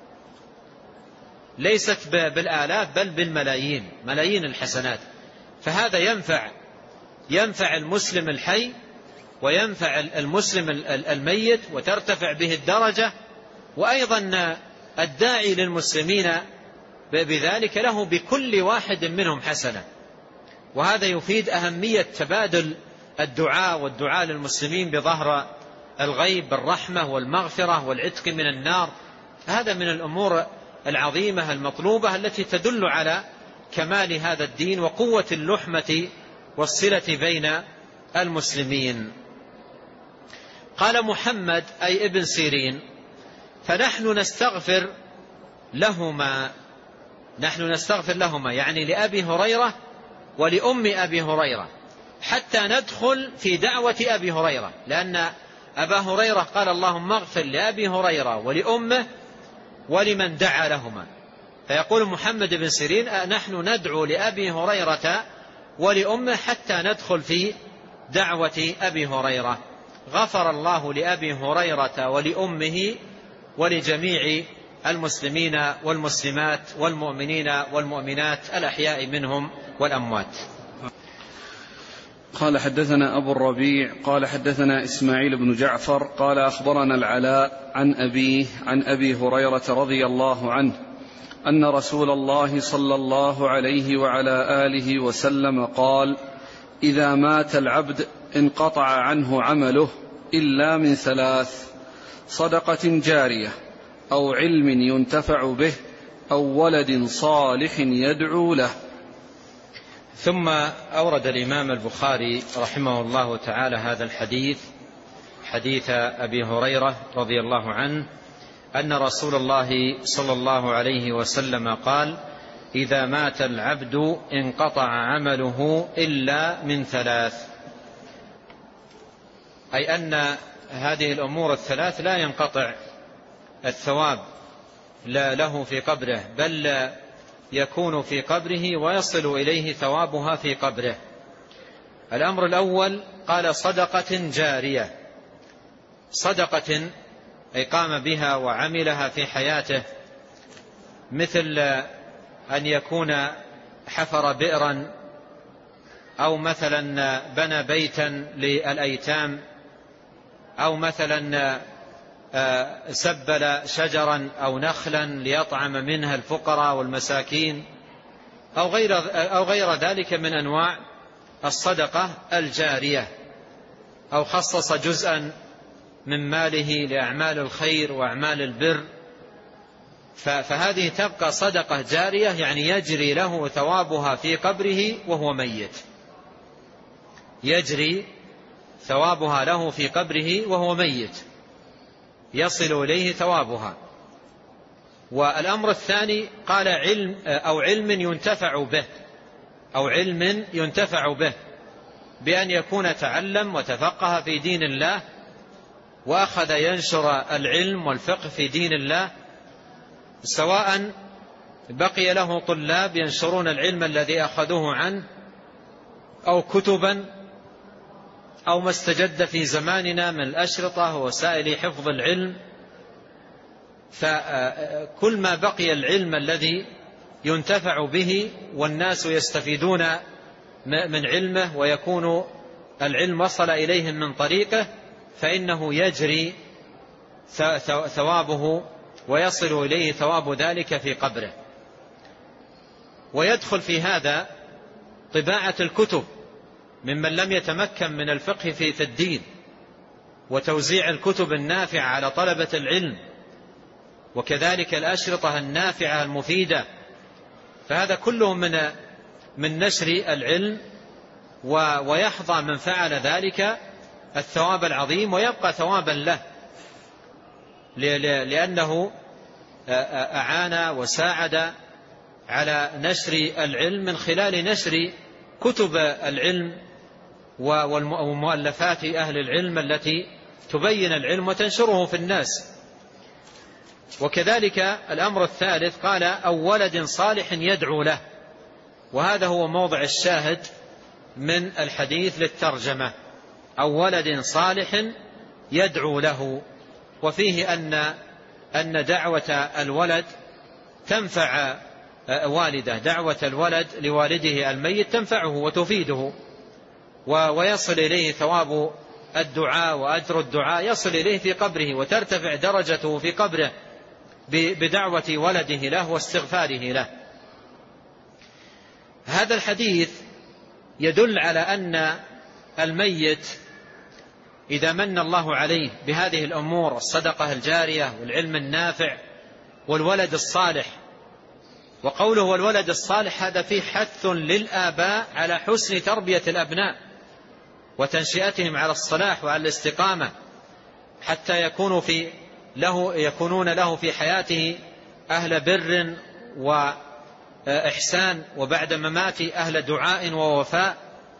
ليست بالآلاف بل بالملايين، ملايين الحسنات. فهذا ينفع ينفع المسلم الحي وينفع المسلم الميت وترتفع به الدرجة، وأيضا الداعي للمسلمين بذلك له بكل واحد منهم حسنة. وهذا يفيد أهمية تبادل الدعاء والدعاء للمسلمين بظهر الغيب بالرحمة والمغفرة والعتق من النار. هذا من الأمور العظيمة المطلوبة التي تدل على كمال هذا الدين وقوة اللحمة والصلة بين المسلمين. قال محمد أي ابن سيرين: فنحن نستغفر لهما، نحن نستغفر لهما يعني لأبي هريرة ولأم أبي هريرة حتى ندخل في دعوة أبي هريرة، لأن أبا هريرة قال اللهم اغفر لأبي هريرة ولأمه ولمن دعا لهما. فيقول محمد بن سيرين: نحن ندعو لأبي هريرة ولأمه حتى ندخل في دعوة أبي هريرة. غفر الله لأبي هريرة ولأمه ولجميع المسلمين والمسلمات والمؤمنين والمؤمنات الأحياء منهم والأموات. قال حدثنا أبو الربيع قال حدثنا إسماعيل بن جعفر قال أخبرنا العلاء عن أبيه عن أبي هريرة رضي الله عنه أن رسول الله صلى الله عليه وعلى آله وسلم قال: إذا مات العبد انقطع عنه عمله إلا من ثلاث: صدقة جارية أو علم ينتفع به أو ولد صالح يدعو له. ثم أورد الإمام البخاري رحمه الله تعالى هذا الحديث، حديث أبي هريرة رضي الله عنه أن رسول الله صلى الله عليه وسلم قال: إذا مات العبد انقطع عمله إلا من ثلاث، أي أن هذه الأمور الثلاث لا ينقطع الثواب لا له في قبره، بل يكون في قبره ويصل إليه ثوابها في قبره. الأمر الأول قال: صدقة جارية، صدقة أي قام بها وعملها في حياته، مثل أن يكون حفر بئرا أو مثلا بنى بيتا للأيتام أو مثلا سبل شجرا أو نخلا ليطعم منها الفقراء والمساكين أو غير, أو غير ذلك من أنواع الصدقة الجارية، أو خصص جزءا من ماله لأعمال الخير وأعمال البر، فهذه تبقى صدقة جارية، يعني يجري له ثوابها في قبره وهو ميت، يجري ثوابها له في قبره وهو ميت، يصل إليه ثوابها. والأمر الثاني قال: علم أو علم ينتفع به، أو علم ينتفع به بأن يكون تعلم وتفقه في دين الله وأخذ ينشر العلم والفقه في دين الله، سواء بقي له طلاب ينشرون العلم الذي أخذوه عنه أو كتبا أو ما استجد في زماننا من الأشرطة ووسائل حفظ العلم، فكل ما بقي العلم الذي ينتفع به والناس يستفيدون من علمه ويكون العلم وصل إليهم من طريقه، فإنه يجري ثوابه ويصل إليه ثواب ذلك في قبره. ويدخل في هذا طباعة الكتب ممن لم يتمكن من الفقه في الدين، وتوزيع الكتب النافعة على طلبة العلم، وكذلك الأشرطة النافعة المفيدة، فهذا كله من من نشر العلم، ويحظى من فعل ذلك الثواب العظيم، ويبقى ثوابا له لأنه أعان وساعد على نشر العلم من خلال نشر كتب العلم ومؤلفات أهل العلم التي تبين العلم وتنشره في الناس. وكذلك الأمر الثالث قال أو ولد صالح يدعو له، وهذا هو موضع الشاهد من الحديث للترجمة، أو ولد صالح يدعو له. وفيه أن أن دعوة الولد تنفع والده، دعوة الولد لوالده الميت تنفعه وتفيده، ويصل إليه ثواب الدعاء وأجر الدعاء يصل إليه في قبره، وترتفع درجته في قبره بدعوة ولده له واستغفاره له. هذا الحديث يدل على أن الميت إذا من الله عليه بهذه الأمور، الصدقة الجارية والعلم النافع والولد الصالح، وقوله والولد الصالح هذا فيه حث للآباء على حسن تربية الأبناء وتنشئتهم على الصلاح وعلى الاستقامة، حتى يكونوا في له يكونون له في حياته أهل بر وإحسان، وبعد مماته أهل دعاء ووفاء،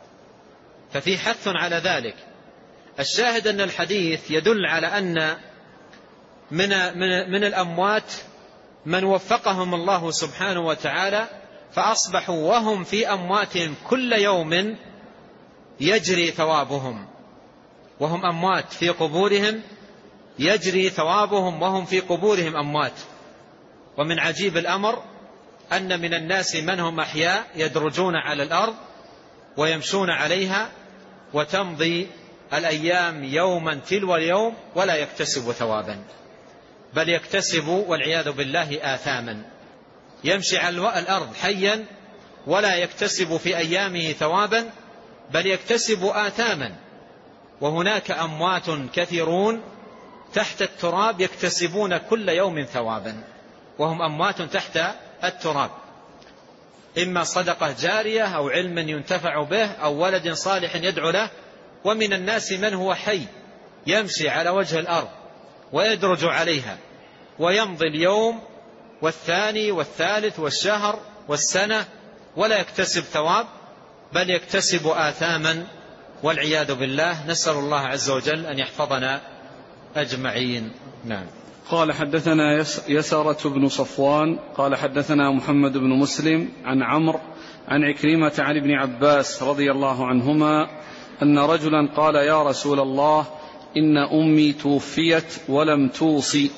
ففي حث على ذلك. الشاهد أن الحديث يدل على أن من من من الأموات من وفقهم الله سبحانه وتعالى فأصبحوا وهم في أمواتهم كل يوم يجري ثوابهم، وهم أموات في قبورهم يجري ثوابهم وهم في قبورهم أموات. ومن عجيب الأمر أن من الناس من هم أحياء يدرجون على الأرض ويمشون عليها، وتمضي الأيام يوما تلو اليوم ولا يكتسب ثوابا، بل يكتسب والعياذ بالله آثاما. يمشي على الأرض حيا ولا يكتسب في أيامه ثوابا، بل يكتسب آثاما. وهناك أموات كثيرون تحت التراب يكتسبون كل يوم ثوابا، وهم أموات تحت التراب، إما صدقة جارية أو علم ينتفع به أو ولد صالح يدعو له. ومن الناس من هو حي يمشي على وجه الأرض ويدرج عليها، ويمضي اليوم والثاني والثالث والشهر والسنة ولا يكتسب ثواب، بل يكتسب آثاما والعياذ بالله. نسأل الله عز وجل أن يحفظنا أجمعين. نعم. قال حدثنا يسرة بن صفوان قال حدثنا محمد بن مسلم عن عمرو عن عكرمة عن ابن عباس رضي الله عنهما أن رجلا قال يا رسول الله إن أمي توفيت ولم توصي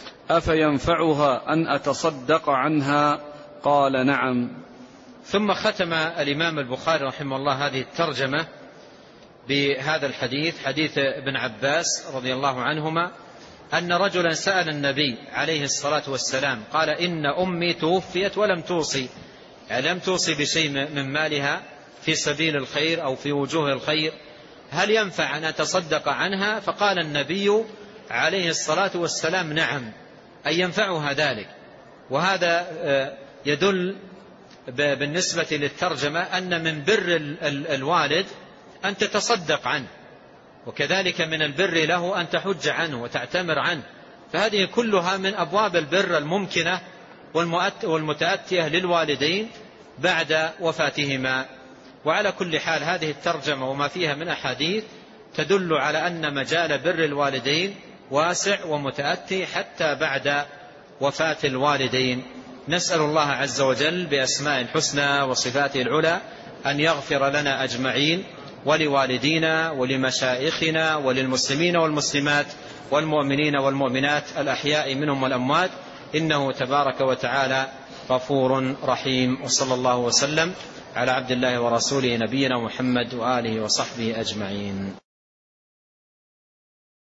أفينفعها أن أتصدق عنها؟ قال نعم. ثم ختم الإمام البخاري رحمه الله هذه الترجمة بهذا الحديث، حديث ابن عباس رضي الله عنهما أن رجلا سأل النبي عليه الصلاة والسلام قال إن أمي توفيت ولم توصي، يعني لم توصي بشيء من مالها في سبيل الخير أو في وجوه الخير، هل ينفع أن أتصدق عنها؟ فقال النبي عليه الصلاة والسلام نعم، أي ينفعها ذلك. وهذا يدل بالنسبة للترجمة أن من بر الوالد أن تتصدق عنه، وكذلك من البر له أن تحج عنه وتعتمر عنه، فهذه كلها من أبواب البر الممكنة والمتأتية للوالدين بعد وفاتهما. وعلى كل حال هذه الترجمة وما فيها من أحاديث تدل على أن مجال بر الوالدين واسع ومتأتي حتى بعد وفاة الوالدين. نسأل الله عز وجل بأسماء الحسنى وصفاته العلى أن يغفر لنا أجمعين، ولوالدينا ولمشايخنا وللمسلمين والمسلمات والمؤمنين والمؤمنات الأحياء منهم والأموات، إنه تبارك وتعالى غفور رحيم. وصلى الله وسلم على عبد الله ورسوله نبينا محمد وآله وصحبه أجمعين.